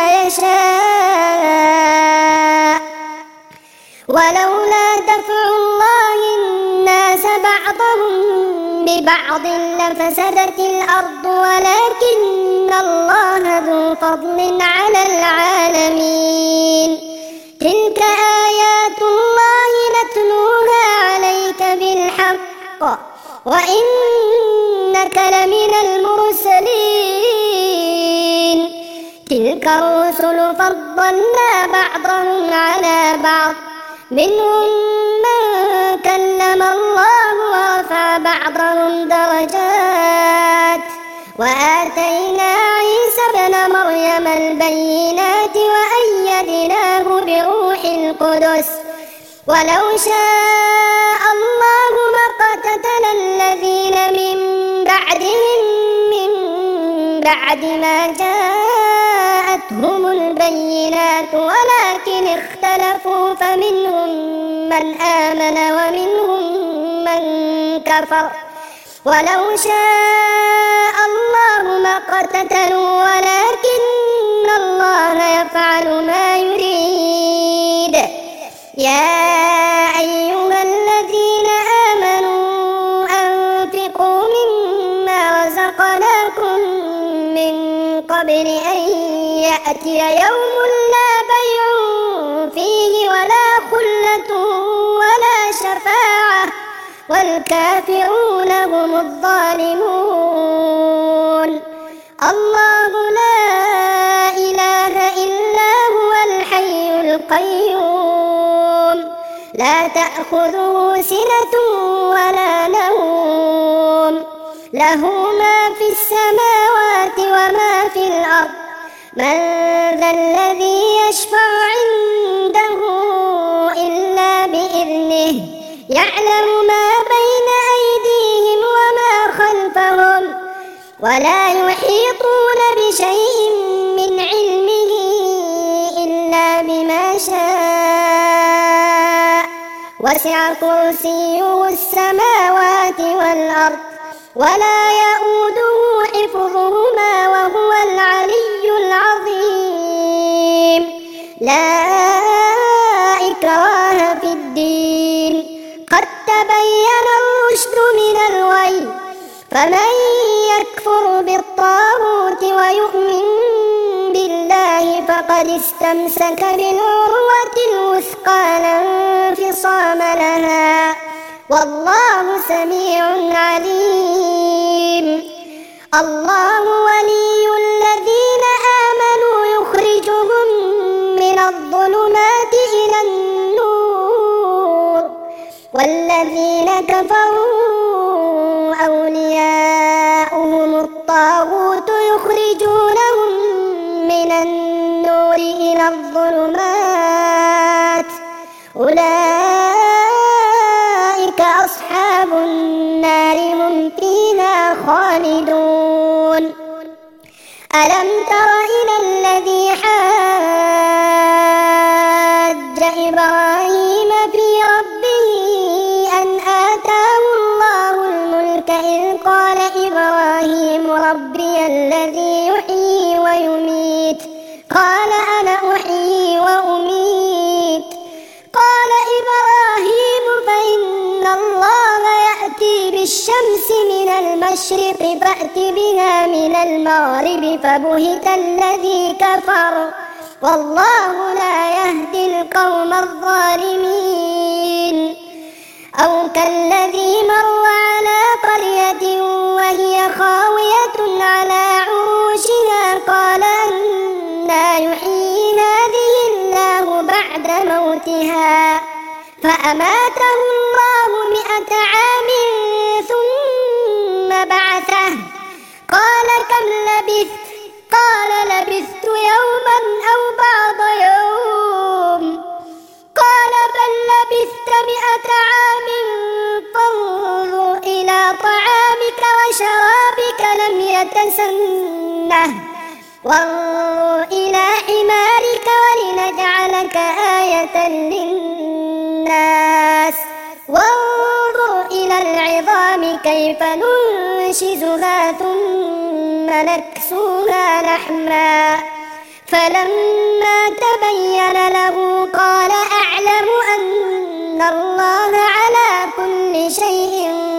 يشاء. ولولا دفع الله الناس بعضهم ببعض لفسدت الأرض ولكن الله ذو فضل على العالمين. تلك آيات الله نتلوها عليك بالحق وإنك لمن المرسلين. تلك الرسل فضلنا بعضهم على بعض منهم من كلم الله ورفع بعضهم درجات وآتينا عيسى ابن مريم البينات وأيدناه بروح القدس. ولو شاء الله ما اقتتل الذين من بعدهم من بعد ما جاءتهم البينات ولكن اختلفوا فمنهم من آمن ومنهم من كفر. ولو شاء الله ما اقتتلوا ولكن الله يفعل ما يريد. يا أيها الذين آمنوا أنفقوا مما رزقناكم من قبل أن يأتي يوم لا بيع فيه ولا خلة ولا شفاعة والكافرون هم الظالمون. الله لا إله إلا هو الحي القيوم لا تأخذه سنة ولا نوم له ما في السماوات وما في الأرض. من ذا الذي يشفع عنده إلا بإذنه يعلم ما بين أيديهم وما خلفهم ولا يحيطون بشيء من علمه إلا بما شاء. وسع كرسيه السماوات والأرض ولا يؤوده حفظهما وهو العلي العظيم. لا إكراه في الدين قد تبين الرشد من الغي. فمن يكفر بالطاغوت ويؤمن بالله فقد استمسك بالعروة الوثقى لا انفصام لها والله سميع عليم. الله ولي الذين آمنوا يخرجهم من الظلمات إلى النور والذين كفروا أولياؤهم الطاغوت يخرجونهم من النور إلى الظلمات أولئك أصحاب النار هم فيها خالدون. ألم تر إلى الذي حاج إبراهيم في ربه أن آتاه الله الملك إذ قال إبراهيم ربي الذي يحيي ويميت قال أنا أحيي وأميت قال إبراهيم فإن الله يأتي بالشمس من المشرق فأت بها من المغرب فبهت الذي كفر والله لا يهدي القوم الظالمين. أو كالذي مر على قرية وهي خاوية على عروشها قال أنى يحيي هذه الله بعد موتها موتها فأماته الله مئة عام ثم بعثه قال كم لبثت؟ قال لبثت يوما أو بعض يوم قال بل لبثت مئة عام فانظر إلى طعامك وشرابك لم يتسنه وانظر إلى حمارك ولنجعلك آية للناس وانظر إلى العظام كيف ننشزها ثم نكسوها لحما فلما تبين له قال أعلم أن الله على كل شيء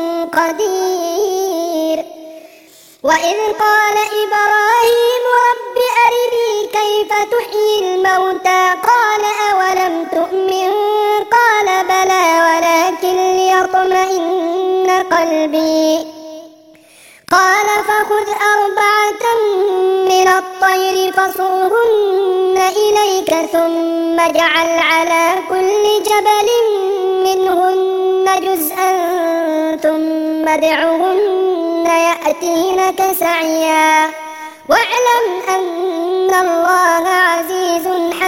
قدير. وإذ قال إبراهيم رب أرني كيف تحيي الموتى قال أولم تؤمن قال بلى ولكن ليطمئن قلبي قال فخذ أربعة من الطير فصرهن إليك ثم اجعل على كل جبل منهن جزءا ثم ادعهن يأتينك سعيا واعلم أن الله عزيز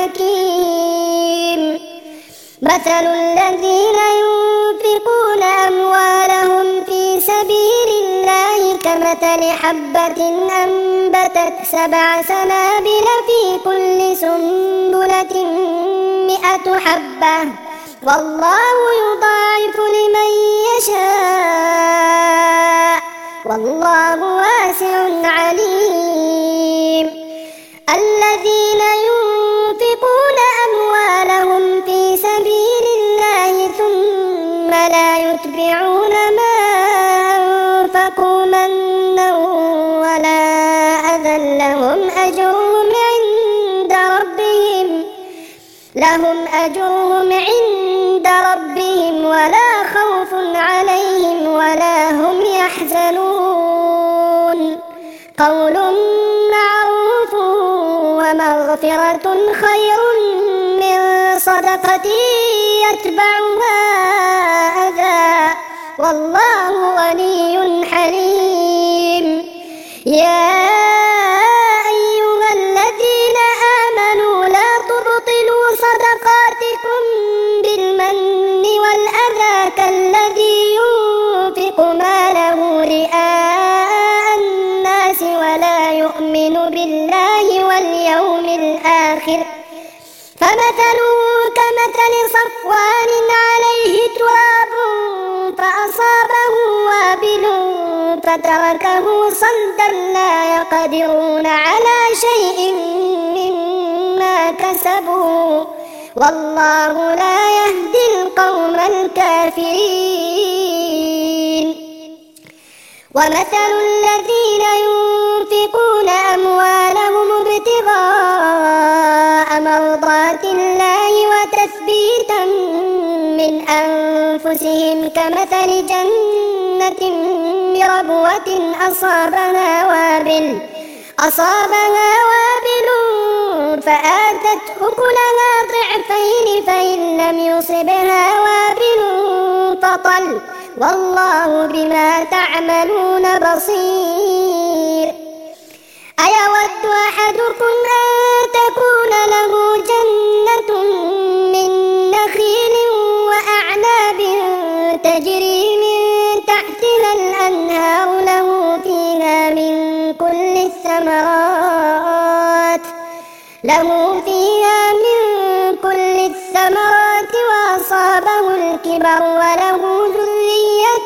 حكيم. مثل الذين ينفقون أموالهم في سبيل الله كمثل حبة أنبتت سبع سنابل في كل سنبلة مئة حبة والله يضاعف لمن يشاء والله واسع عليم. الذين ينفقون أموالهم في سبيل الله ثم لا يتبعون ما أنفقوا منا ولا أذى لهم أجرهم عند ربهم لهم أجرهم عند ربهم ولا خوف عليهم ولا هم يحزنون. قول معروف ومغفرة خير من صدقة يتبعها أذى والله غني حليم. يا أيها الذين آمنوا لا تبطلوا صدقاتكم بالمن والأذى كالذي ينفق ماله رئاء الناس ولا يؤمن بالله واليوم الآخر فمثله كمثل صفوان عليه تراب فأصابه وابل فتركه صلدا لا يقدرون على شيء مما كسبوا والله لا يهدي القوم الكافرين. ومثل الذين ينفقون أموالهم ابتغاء مرضات الله وتثبيتا من أنفسهم كمثل جنة بربوة أصابها وابل أصابها وابل فآتت أكلها ضعفين فإن لم يصبها وابل فطل والله بما تعملون بصير. أيود أحدكم أن تكون له جنة من نخيل وأعناب تجري من تحتها الأنهار له فيها من كل الثمرات له فيها من كل الثمرات وأصابه الكبر وله ذرية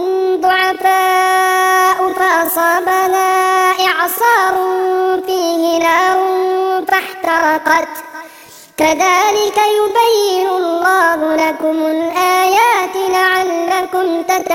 ضعفاء فأصابها إعصار فيه نار فاحترقت كذلك يبين الله لكم الآيات لعلكم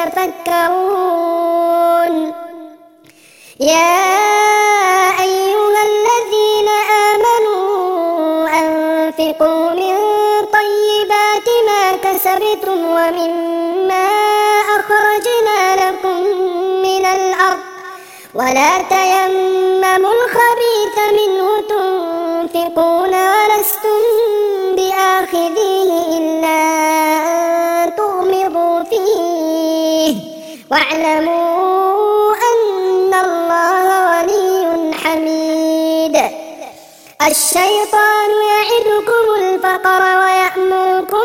تتفكرون. يا أيها الذين آمنوا أنفقوا من طيبات ما كسبتم ومما أخرجنا لكم من الأرض ولا تيمموا الخبيث منه تنفقون ولستم بآخذيه واعلموا أن الله غني حميد. الشيطان يعدكم الفقر ويأمركم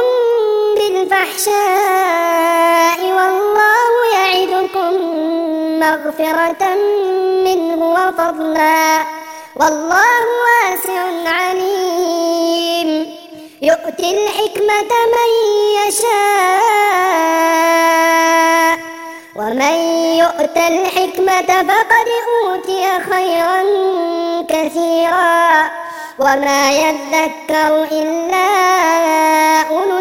بالفحشاء والله يعدكم مغفرة منه وفضلا والله واسع عليم. يؤتي الحكمة من يشاء ومن يؤت الحكمة فقد أوتي خيرا كثيرا وما يذكر إلا أولو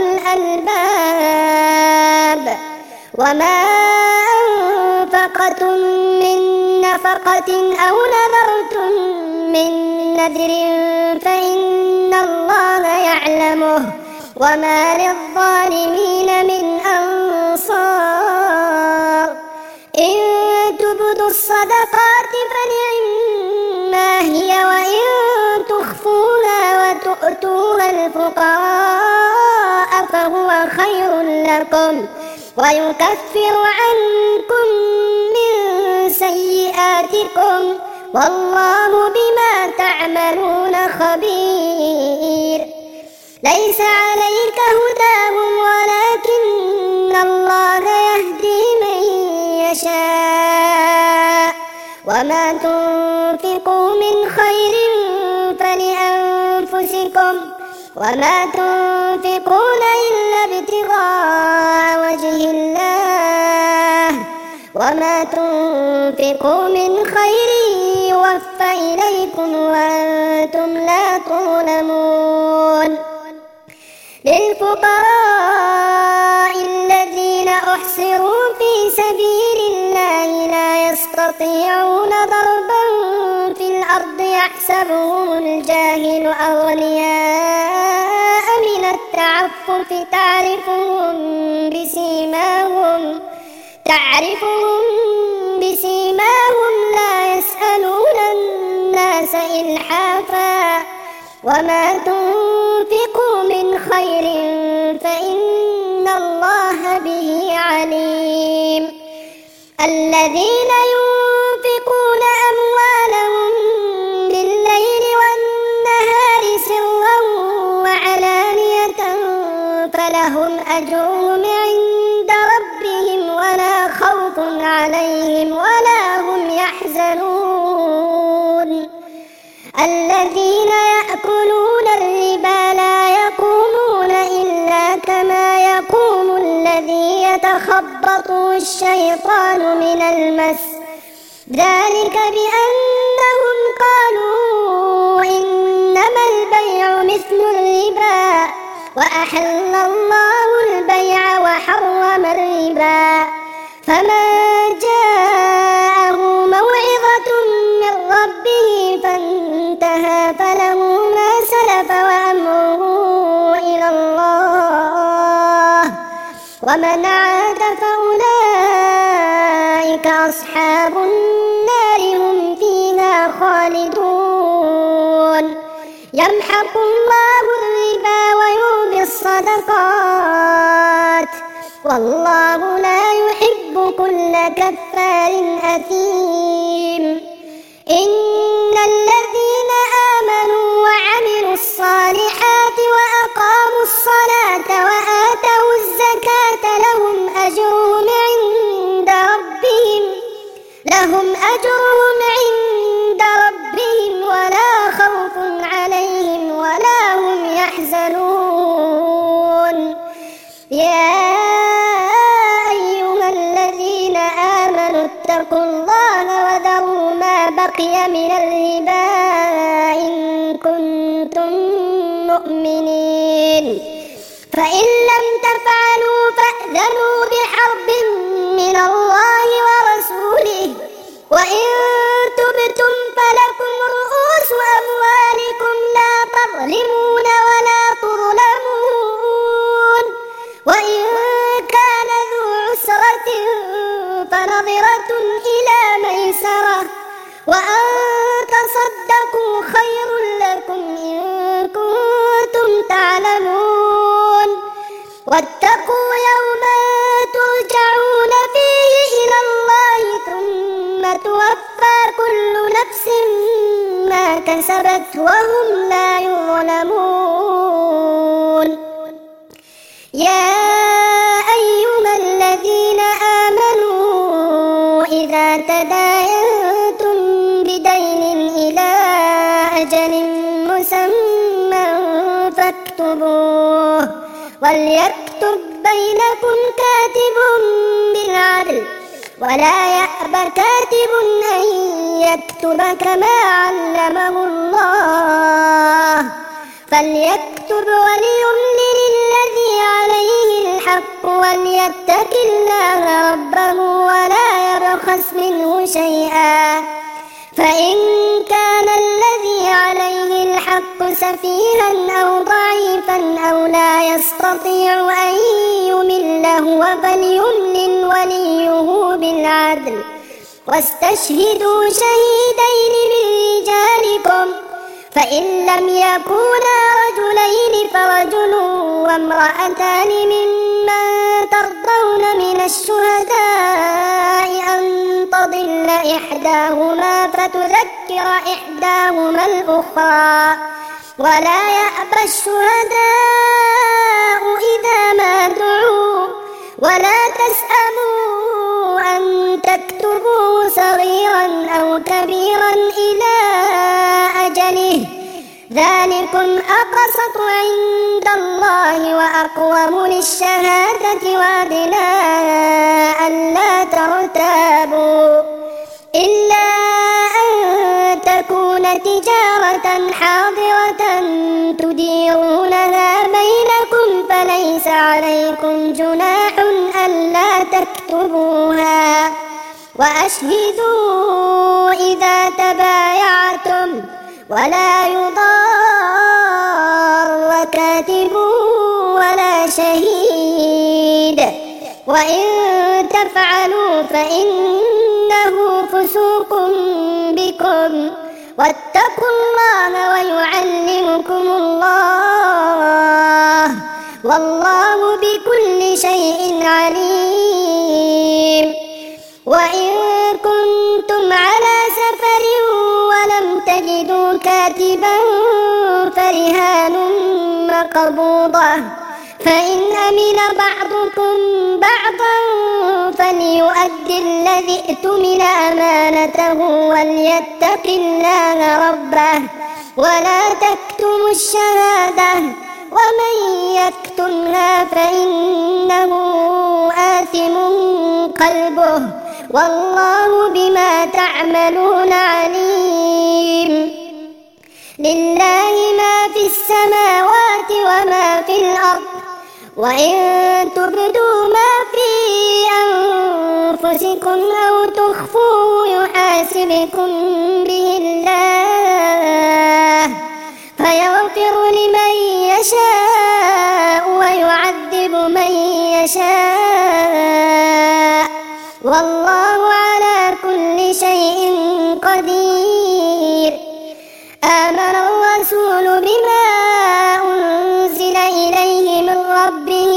الألباب. وما أنفقتم من نفقة أو نذرتم من نذر فإن الله يعلمه وما للظالمين من أنصار. إن تبدوا الصدقات فنعما هي وإن تخفوها وتؤتوها الفقراء فهو خير لكم ويكفر عنكم من سيئاتكم والله بما تعملون خبير. ليس عليك هداهم ولكن الله يهدي من يشاء وما تنفقوا من خير فلأنفسكم وما تنفقون إلا ابتغاء وجه الله وما تنفقوا من خير يوفى إليكم وأنتم لا تظلمون. للفقراء الذين أحصروا في سبيل الله لا يستطيعون ضربا في الأرض يحسبهم الجاهل أغنياء من التعفف تعرفهم بسيماهم تعرفهم بسيماهم لا يسألون الناس إلحافا وما تنفقوا من خير فإن الله به عليم. الذين ينفقون أموالهم بالليل والنهار سرا وعلانية فلهم أجرهم عند ربهم ولا خوف عليهم ولا هم يحزنون. الذين يأكلون الربا لا يقومون إلا كما يقوم الذي يتخبطه الشيطان من المس ذلك بأنهم قالوا إنما البيع مثل الربا وأحل الله البيع وحرم الربا. فمن جاءه موعظة من ربه فانتهى فله ما سلف وأمره إلى الله ومن عاد فأولئك أصحاب النار هم فيها خالدون. يمحق الله الربا ويربي الصدقات والله لا يحب كل كفار أثيم. إن الذين آمنوا وعملوا الصالحات وأقاموا الصلاة وآتوا الزكاة لهم أجرهم عند ربهم لهم أجرهم عند ربهم ولا خوف عليهم ولا هم يحزنون. يا أيها الذين آمنوا اتقوا الله وذروا ما بقي من الربا إن كنتم مؤمنين فإن لم تفعلوا فأذنوا بحرب من الله ورسوله وإن تبتم فلكم رؤوس أموالكم لا تظلمون ولا تظلمون. وإن كان ذو عسرة فنظرة إلى ميسرة وأن تصدقوا خير لكم إن كنتم تعلمون. واتقوا يوما ترجعون فيه إلى توفى كل نفس ما كسبت وهم لا يظلمون. يا أيها الذين آمنوا إذا تداينتم بدين إلى أجل مسمى فاكتبوه وليكتب بينكم كاتب بالعدل ولا يأب كاتب أن يكتب كما علمه الله فليكتب وليملل الذي عليه الحق وليتق الله ربه ولا يبخس منه شيئا فإن كان الذي عليه الحق سفيها أو ضعيفا أو لا يستطيع أن يمل هو فليملل وليه بالعدل واستشهدوا شهيدين من رجالكم فإن لم يكونا رجلين فرجل وامرأتان ممن ترضون من الشهداء أن تضل إحداهما فتذكر إحداهما الأخرى ولا يأبى الشهداء إذا ما دعوا ولا تسأموا أن تكتبوا صغيرا أو كبيرا إلى أجله ذلكم أقسط عند الله وأقوم للشهادة وأدنى ألا ترتابوا إلا أن تكون تجارة حاضرة تديرونها بينكم فليس عليكم جناح ألا تكتبوها وأشهدوا إذا تبايعتم ولا يضار كاتب ولا شهيد وإن تفعلوا فإنه فسوق بكم واتقوا الله ويعلمكم الله والله بكل شيء عليم. وإن كنتم على سفر ولم تجدوا كاتبا فرهان مقبوضة فإن أمن بعضكم بعضا فليؤدي الذي ائتمن أمانته وليتق الله ربه ولا تكتموا الشهادة ومن يكتمها فإنه آثم قلبه والله بما تعملون عليم. لله ما في السماوات وما في الأرض وإن تبدوا ما في أنفسكم أو تخفوه يحاسبكم به الله فيغفر لمن يشاء ويعذب من يشاء والله على كل شيء قدير. آمن الرسول بما أنزل إليه من ربه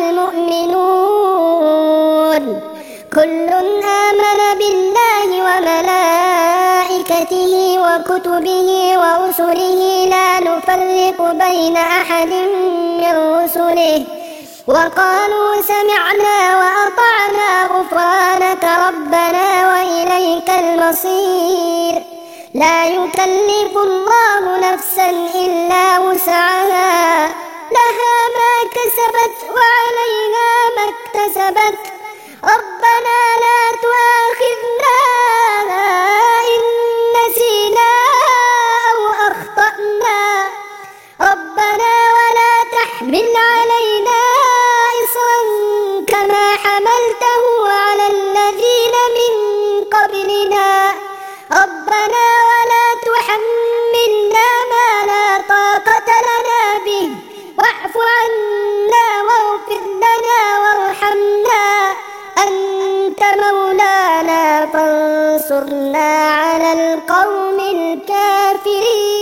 والمؤمنون كل آمن بالله وملائكته وكتبه ورسله لا نفرق بين أحد من رسله وقالوا سمعنا وأطعنا غفرانك ربنا وإليك المصير. لا يكلف الله نفسا إلا وسعها لها ما كسبت وعليها ما اكتسبت ربنا لا تؤاخذنا إن نسينا أو أخطأنا ربنا ولا تحمل علينا إصرا كما حملته على الذين من قبلنا ربنا ولا تحملنا ما لا طاقة لنا به واعف عنا واغفر لنا وارحمنا أنت مولانا فانصرنا على القوم الكافرين.